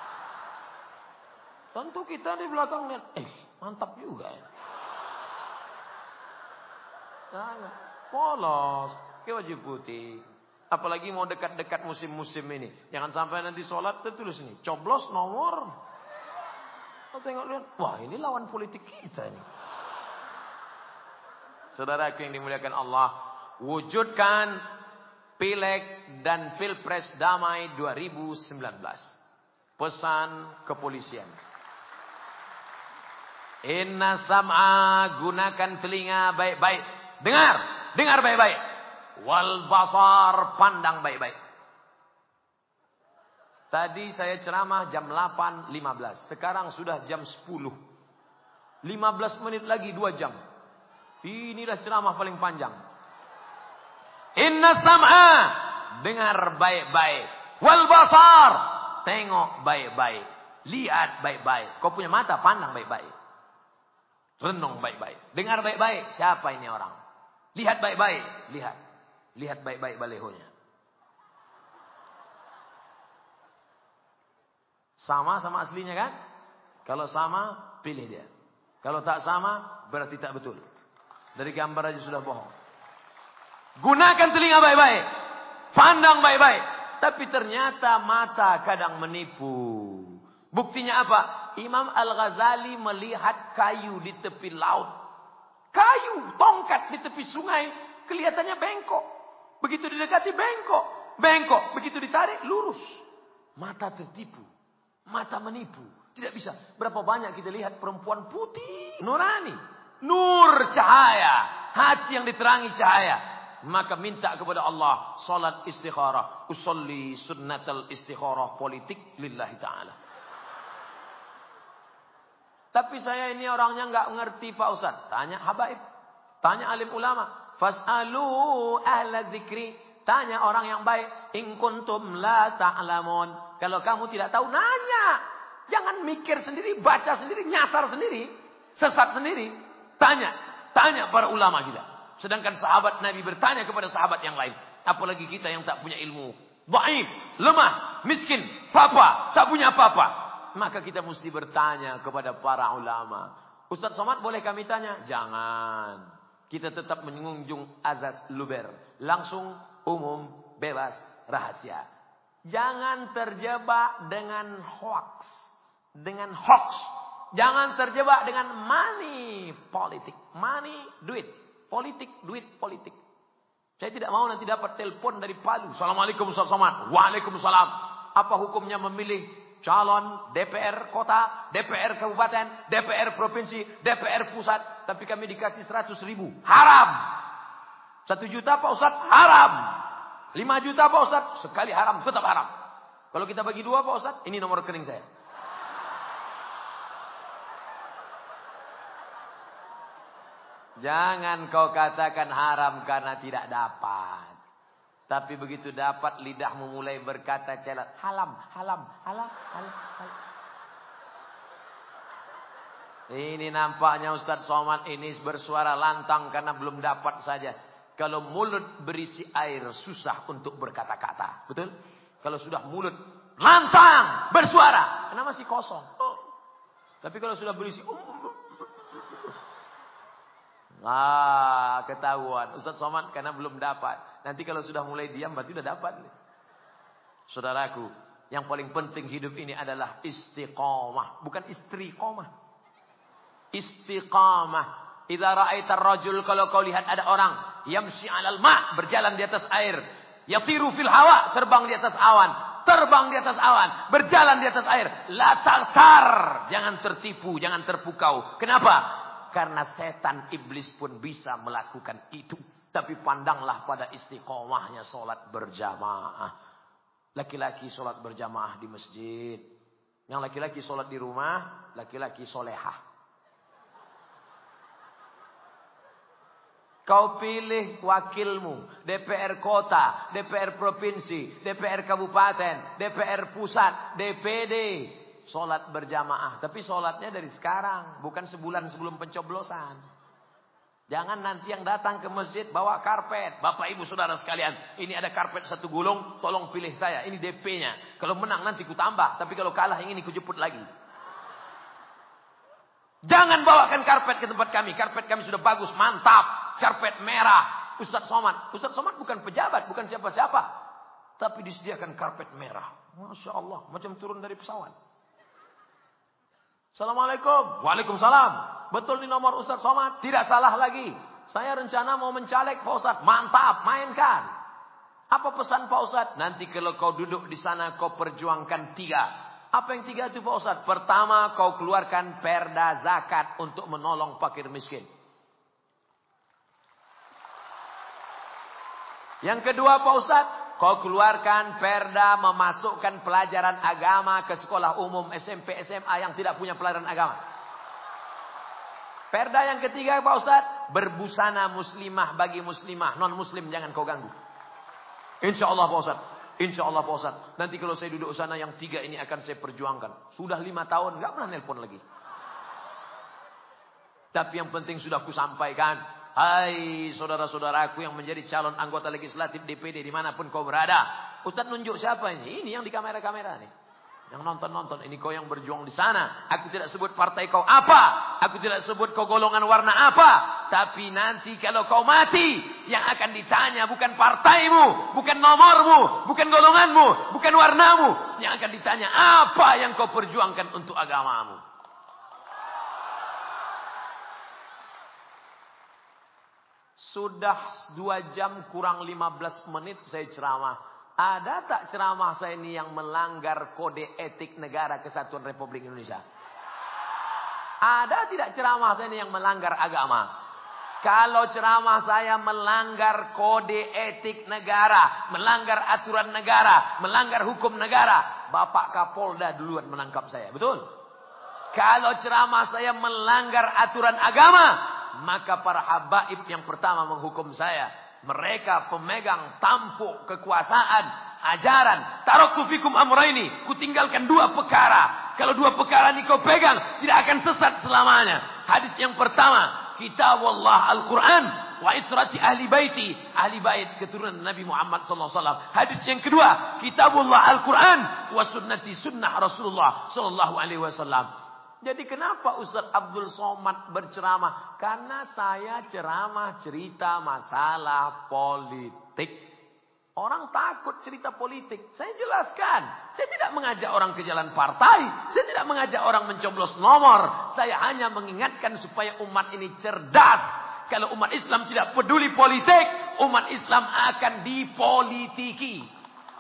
Tentu kita di belakang lihat, eh mantap juga ya. Jangan. Polos. Pakai baju putih. Apalagi mau dekat-dekat musim-musim ini. Jangan sampai nanti sholat tertulis ini. Coblos nomor. Oh, tengok lihat. Wah, ini lawan politik kita ini. Saudaraku yang dimuliakan Allah. Wujudkan Pileg dan Pilpres damai dua ribu sembilan belas. Pesan kepolisian. Inna sam'a, gunakan telinga baik-baik. Dengar, dengar baik-baik. Wal basar, pandang baik-baik. Tadi saya ceramah jam delapan lima belas. Sekarang sudah jam sepuluh. lima belas menit lagi dua jam. Inilah ceramah paling panjang. Inna sam'a, dengar baik-baik. Wal basar, tengok baik-baik. Lihat baik-baik. Kau punya mata, pandang baik-baik. Renung baik-baik. Dengar baik-baik. Siapa ini orang? Lihat baik-baik. Lihat. Lihat baik-baik balehonya. Sama sama aslinya kan? Kalau sama, pilih dia. Kalau tak sama, berarti tak betul. Dari gambar aja sudah bohong. Gunakan telinga baik-baik. Pandang baik-baik. Tapi ternyata mata kadang menipu. Buktinya apa? Imam Al-Ghazali melihat kayu di tepi laut. Kayu, tongkat di tepi sungai. Kelihatannya bengkok. Begitu didekati bengkok. Bengkok. Begitu ditarik lurus. Mata tertipu. Mata menipu. Tidak bisa. Berapa banyak kita lihat perempuan putih. Nurani. Nur cahaya. Hati yang diterangi cahaya. Maka minta kepada Allah salat istikharah. Usolli sunnatal istikharah politik lillahi ta'ala. Tapi saya ini orangnya enggak ngerti Pak Ustaz. Tanya habaib. Tanya alim ulama. Fas'alu ahla dzikri. Tanya orang yang baik. In kuntum la ta'lamun. Kalau kamu tidak tahu, nanya. Jangan mikir sendiri, baca sendiri, nyasar sendiri. Sesat sendiri. Tanya. Tanya para ulama kita. Sedangkan sahabat Nabi bertanya kepada sahabat yang lain. Apalagi kita yang tak punya ilmu. Dhaif, lemah, miskin, papa, tak punya apa-apa. Maka kita mesti bertanya kepada para ulama. Ustaz Somad boleh kami tanya? Jangan. Kita tetap mengunjung azas luber. Langsung, umum, bebas, rahasia. Jangan terjebak dengan hoax. Dengan hoax. Jangan terjebak dengan money politik. Money, duit. Politik, duit, politik. Saya tidak mau nanti dapat telepon dari Palu. Assalamualaikum Ustaz Somad. Waalaikumsalam. Apa hukumnya memilih calon D P R kota, D P R kabupaten, D P R provinsi, D P R pusat. Tapi kami dikasih seratus ribu. Haram. Satu juta Pak Ustaz? Haram. Lima juta Pak Ustaz? Sekali haram, tetap haram. Kalau kita bagi dua Pak Ustaz, ini nomor rekening saya. Jangan kau katakan haram karena tidak dapat. Tapi begitu dapat lidahmu mulai berkata celat. Halam, halam, halam, halam, halam. Ini nampaknya Ustaz Somad ini bersuara lantang karena belum dapat saja. Kalau mulut berisi air susah untuk berkata-kata. Betul? Kalau sudah mulut lantang bersuara. Karena masih kosong. Oh. Tapi kalau sudah berisi... Ah, ketahuan. Ustaz Somad karena belum dapat. Nanti kalau sudah mulai diam berarti sudah dapat. Saudaraku, yang paling penting hidup ini adalah istiqamah, bukan istriqamah. Istiqamah. Idza ra'aita ar-rajul, kalau kau lihat ada orang yamshi 'alal ma', berjalan di atas air, yatiru fil hawa, terbang di atas awan, terbang di atas awan, berjalan di atas air, la tartar, jangan tertipu, jangan terpukau. Kenapa? Karena setan iblis pun bisa melakukan itu. Tapi pandanglah pada istiqomahnya solat berjamaah. Laki-laki solat berjamaah di masjid. Yang laki-laki solat di rumah, laki-laki solehah. Kau pilih wakilmu, D P R kota, D P R provinsi, D P R kabupaten, D P R pusat, D P D. Solat berjamaah. Tapi solatnya dari sekarang. Bukan sebulan sebelum pencoblosan. Jangan nanti yang datang ke masjid bawa karpet. Bapak ibu saudara sekalian. Ini ada karpet satu gulung. Tolong pilih saya. Ini D P-nya. Kalau menang nanti ku tambah. Tapi kalau kalah yang ini ku jemput lagi. Jangan bawakan karpet ke tempat kami. Karpet kami sudah bagus. Mantap. Karpet merah. Ustaz Somad. Ustaz Somad bukan pejabat, bukan siapa-siapa. Tapi disediakan karpet merah. Masya Allah, macam turun dari pesawat. Assalamualaikum. Waalaikumsalam. Betul ini nomor Ustaz Somad? Tidak salah lagi. Saya rencana mau mencalek Pak Ustaz. Mantap, mainkan. Apa pesan Pak Ustaz? Nanti kalau kau duduk di sana kau perjuangkan tiga. Apa yang tiga itu Pak Ustaz? Pertama, kau keluarkan perda zakat untuk menolong fakir miskin. Yang kedua Pak Ustaz, kau keluarkan perda memasukkan pelajaran agama ke sekolah umum, S M P, S M A yang tidak punya pelajaran agama. Perda yang ketiga Pak Ustaz, berbusana muslimah bagi muslimah, non muslim jangan kau ganggu. Insya Allah Pak Ustaz. Insya Allah Pak Ustaz. Nanti kalau saya duduk sana yang tiga ini akan saya perjuangkan. Sudah lima tahun nggak pernah nelpon lagi. Tapi yang penting sudah ku sampaikan. Hai saudara-saudaraku yang menjadi calon anggota legislatif D P D dimanapun kau berada. Ustaz nunjuk siapa ini? Ini yang di kamera-kamera nih. Yang nonton-nonton, ini kau yang berjuang di sana. Aku tidak sebut partai kau apa. Aku tidak sebut kau golongan warna apa. Tapi nanti kalau kau mati, yang akan ditanya bukan partaimu, bukan nomormu, bukan golonganmu, bukan warnamu. Yang akan ditanya apa yang kau perjuangkan untuk agamamu. Sudah dua jam kurang lima belas menit saya ceramah. Ada tak ceramah saya ini yang melanggar kode etik negara kesatuan Republik Indonesia? Ada tidak ceramah saya ini yang melanggar agama? Kalau ceramah saya melanggar kode etik negara, melanggar aturan negara, melanggar hukum negara, Bapak Kapolda duluan menangkap saya. Betul? Kalau ceramah saya melanggar aturan agama, maka para habaib yang pertama menghukum saya. Mereka pemegang tampuk kekuasaan, ajaran. Taraktu fikum amraini. Kutinggalkan dua perkara. Kalau dua perkara ini kau pegang, tidak akan sesat selamanya. Hadis yang pertama, kitabullah Al-Quran wa itrati ahli baiti. Ahli bait keturunan Nabi Muhammad sallallahu alaihi wasallam. Hadis yang kedua, kitabullah Al-Quran wa sunnati sunnah Rasulullah sallallahu alaihi wasallam. Jadi kenapa Ustaz Abdul Somad berceramah? Karena saya ceramah cerita masalah politik. Orang takut cerita politik. Saya jelaskan. Saya tidak mengajak orang ke jalan partai. Saya tidak mengajak orang mencoblos nomor. Saya hanya mengingatkan supaya umat ini cerdas. Kalau umat Islam tidak peduli politik, umat Islam akan dipolitiki.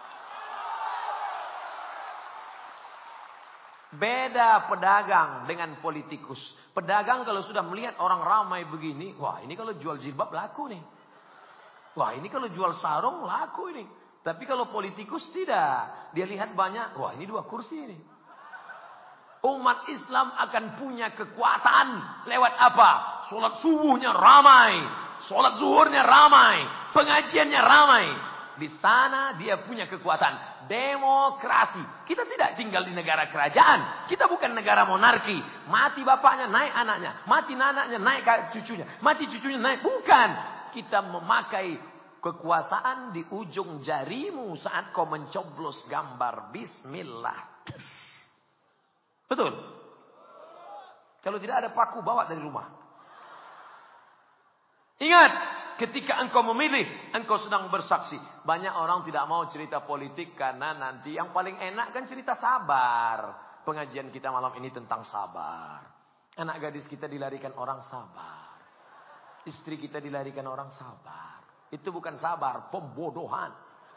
Beda pedagang dengan politikus. Pedagang kalau sudah melihat orang ramai begini, wah ini kalau jual jilbab laku nih. Wah ini kalau jual sarung laku ini. Tapi kalau politikus tidak. Dia lihat banyak, wah ini dua kursi ini. Umat Islam akan punya kekuatan lewat apa? Sholat subuhnya ramai. Sholat zuhurnya ramai. Pengajiannya ramai. Di sana dia punya kekuatan. Demokrasi. Kita tidak tinggal di negara kerajaan. Kita bukan negara monarki. Mati bapaknya, naik anaknya. Mati anaknya, naik cucunya. Mati cucunya, naik. Bukan. Kita memakai kekuasaan di ujung jarimu saat kau mencoblos gambar Bismillah. Betul? Kalau tidak ada paku, bawa dari rumah. Ingat. Ketika engkau memilih, engkau sedang bersaksi. Banyak orang tidak mau cerita politik karena nanti yang paling enak kan cerita sabar. Pengajian kita malam ini tentang sabar. Anak gadis kita dilarikan orang sabar. Istri kita dilarikan orang sabar. Itu bukan sabar, pembodohan.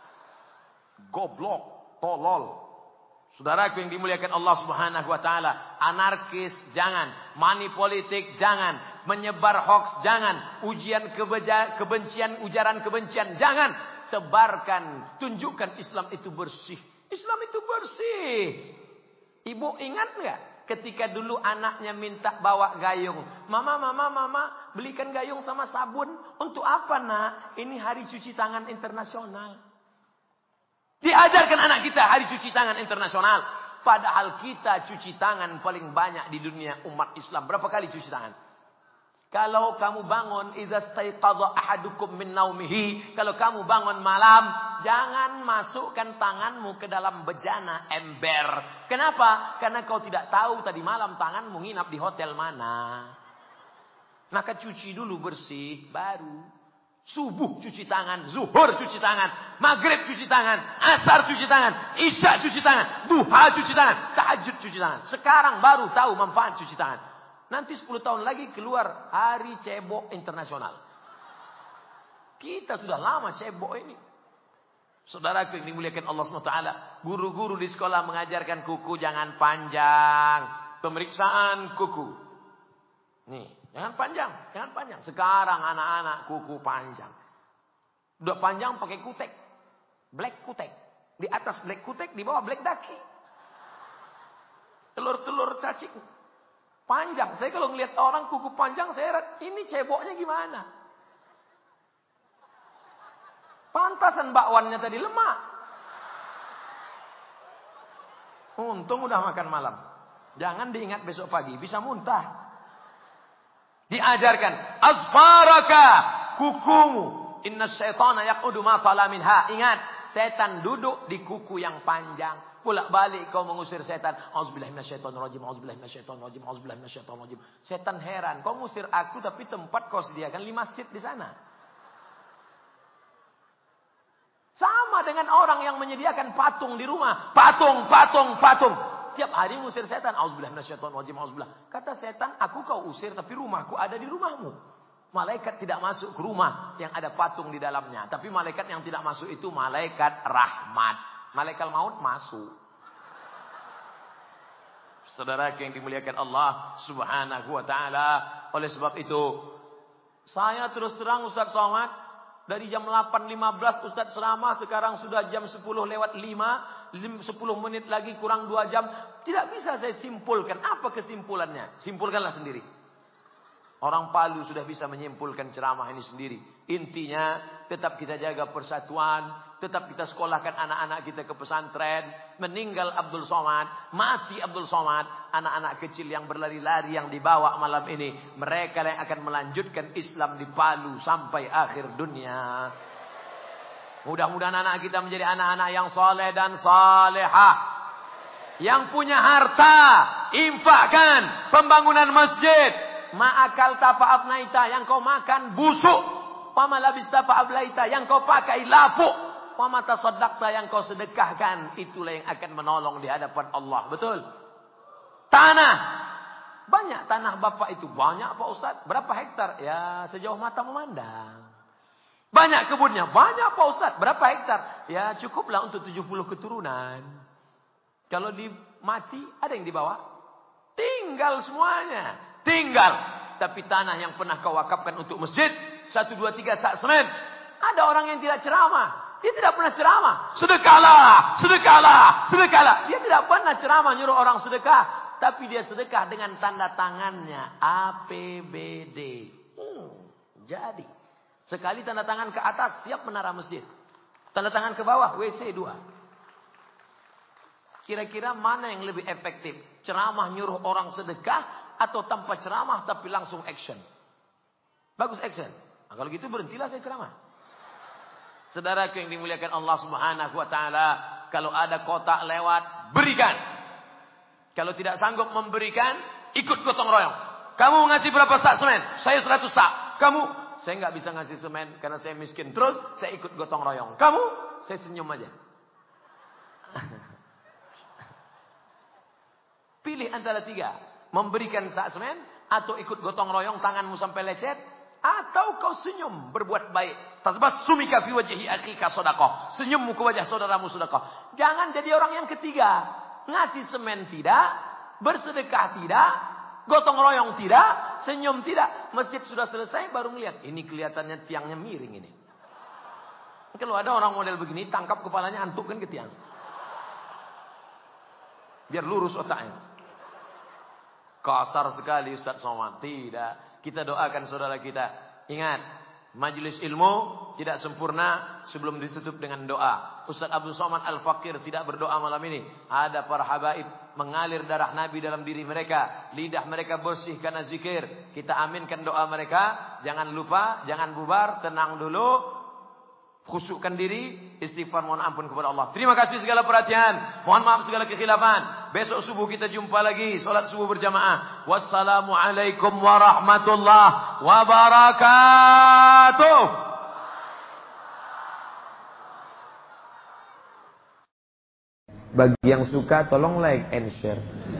Goblok, tolol. Saudaraku yang dimuliakan Allah Subhanahu wa taala, anarkis jangan, money politik jangan, menyebar hoax jangan, ujian kebeja, kebencian, ujaran kebencian jangan. Tebarkan, tunjukkan Islam itu bersih. Islam itu bersih. Ibu ingat enggak ketika dulu anaknya minta bawa gayung? Mama, mama, mama, belikan gayung sama sabun. Untuk apa, Nak? Ini hari cuci tangan internasional. Diajarkan anak kita hari cuci tangan internasional. Padahal kita cuci tangan paling banyak di dunia umat Islam. Berapa kali cuci tangan? Kalau kamu bangun, idza staiqadha ahadukum min naumihi, kalau kamu bangun malam, jangan masukkan tanganmu ke dalam bejana ember. Kenapa? Karena kau tidak tahu tadi malam tanganmu nginap di hotel mana. Maka cuci dulu bersih, baru Subuh cuci tangan, zuhur cuci tangan, maghrib cuci tangan, asar cuci tangan, isya cuci tangan, duha cuci tangan, tahajud cuci tangan. Sekarang baru tahu manfaat cuci tangan. Nanti sepuluh tahun lagi keluar Hari Cebok Internasional. Kita sudah lama cebok ini. Saudaraku yang dimuliakan Allah subhanahu wa taala, guru-guru di sekolah mengajarkan kuku jangan panjang. Pemeriksaan kuku. Nih. Jangan panjang, jangan panjang. Sekarang anak-anak kuku panjang. Udah panjang pakai kutek. Black kutek. Di atas black kutek, di bawah black daki. Telur-telur cacing. Panjang. Saya kalau ngelihat orang kuku panjang, saya ini ceboknya gimana? Pantasan bakwannya tadi lemak. Untung udah makan malam. Jangan diingat besok pagi, bisa muntah. Diajarkan azfaraka, kukumu, inna syaitana yaqudu ma tala minha. Ingat, setan duduk di kuku yang panjang. Bolak-balik kau mengusir setan. Auzubillahi minasyaitonir rajim, auzubillahi minasyaitonir rajim, auzubillahi minasyaitonir rajim. Setan heran, kau ngusir aku tapi tempat kau sediakan lima masjid di sana. Sama dengan orang yang menyediakan patung di rumah. Patung, patung, patung. Tiap hari ngusir setan. Auzubillahi minasyaitonir rajim, auzubillah. Kata setan, aku kau usir tapi rumahku ada di rumahmu. Malaikat tidak masuk ke rumah yang ada patung di dalamnya. Tapi malaikat yang tidak masuk itu malaikat rahmat. Malaikat maut masuk. Saudara yang dimuliakan Allah subhanahu wa ta'ala. Oleh sebab itu, saya terus terang Ustaz Somad, dari jam delapan lima belas Ustaz ceramah, sekarang sudah jam sepuluh lewat lima, sepuluh menit lagi kurang dua jam. Tidak bisa saya simpulkan. Apa kesimpulannya? Simpulkanlah sendiri. Orang Palu sudah bisa menyimpulkan ceramah ini sendiri. Intinya, tetap kita jaga persatuan, tetap kita sekolahkan anak-anak kita ke pesantren. Meninggal Abdul Somad, mati Abdul Somad, anak-anak kecil yang berlari-lari yang dibawa malam ini, mereka yang akan melanjutkan Islam di Palu sampai akhir dunia. Mudah-mudahan anak kita menjadi anak-anak yang soleh dan salehah, yang punya harta, infakkan pembangunan masjid. Ma'akal tafa abnaita, yang kau makan busuk. Wa malabista fa ablaita, yang kau pakai lapuk. Wa mata saddaqta, yang kau sedekahkan, itulah yang akan menolong di hadapan Allah. Betul? Tanah. Banyak tanah Bapak itu. Banyak Pak Ustaz. Berapa hektar? Ya sejauh mata memandang. Banyak kebunnya. Banyak Pak Ustaz. Berapa hektar? Ya cukuplah untuk tujuh puluh keturunan. Kalau di mati, ada yang dibawa? Tinggal semuanya. Tinggal. Tapi tanah yang pernah kau wakafkan untuk masjid, satu, dua, tiga, sak semen. Ada orang yang tidak ceramah. Dia tidak pernah ceramah. Sedekahlah, sedekahlah, sedekahlah. Dia tidak pernah ceramah nyuruh orang sedekah. Tapi dia sedekah dengan tanda tangannya. A P B D. Hmm, jadi. Sekali tanda tangan ke atas, siap menara masjid. Tanda tangan ke bawah, W C dua. Kira-kira mana yang lebih efektif? Ceramah nyuruh orang sedekah, atau tanpa ceramah tapi langsung action? Bagus action. Nah, kalau gitu berhentilah saya ceramah. Saudara yang dimuliakan Allah subhanahu wa ta'ala, kalau ada kotak lewat, berikan. Kalau tidak sanggup memberikan, ikut gotong royong. Kamu ngasih berapa sak semen? Saya seratus sak. Kamu? Saya nggak bisa ngasih semen karena saya miskin. Terus saya ikut gotong royong. Kamu? Saya senyum aja. Pilih antara tiga. Memberikan sak semen, atau ikut gotong royong tanganmu sampai lecet, atau kau senyum berbuat baik. Tabassumika fi wajhi akhika shadaqah. Senyummu ke wajah saudaramu sedekah. Jangan jadi orang yang ketiga. Ngasih semen tidak, bersedekah tidak, gotong royong tidak, senyum tidak. Masjid sudah selesai baru melihat. Ini kelihatannya tiangnya miring ini. Kalau ada orang model begini, tangkap kepalanya, antukkan ke tiang. Biar lurus otaknya. Kasar sekali Ustaz Somad. Tidak. Kita doakan saudara kita. Ingat, majelis ilmu tidak sempurna sebelum ditutup dengan doa. Ustaz Abdul Somad Al-Fakir tidak berdoa malam ini. Ada para habaib mengalir darah Nabi dalam diri mereka. Lidah mereka bersih karena zikir. Kita aminkan doa mereka. Jangan lupa, jangan bubar, tenang dulu. Khusyukkan diri, istighfar, mohon ampun kepada Allah. Terima kasih segala perhatian. Mohon maaf segala kekhilafan. Besok subuh kita jumpa lagi. Salat subuh berjamaah. Wassalamualaikum warahmatullahi wabarakatuh.
Bagi yang suka tolong like and share.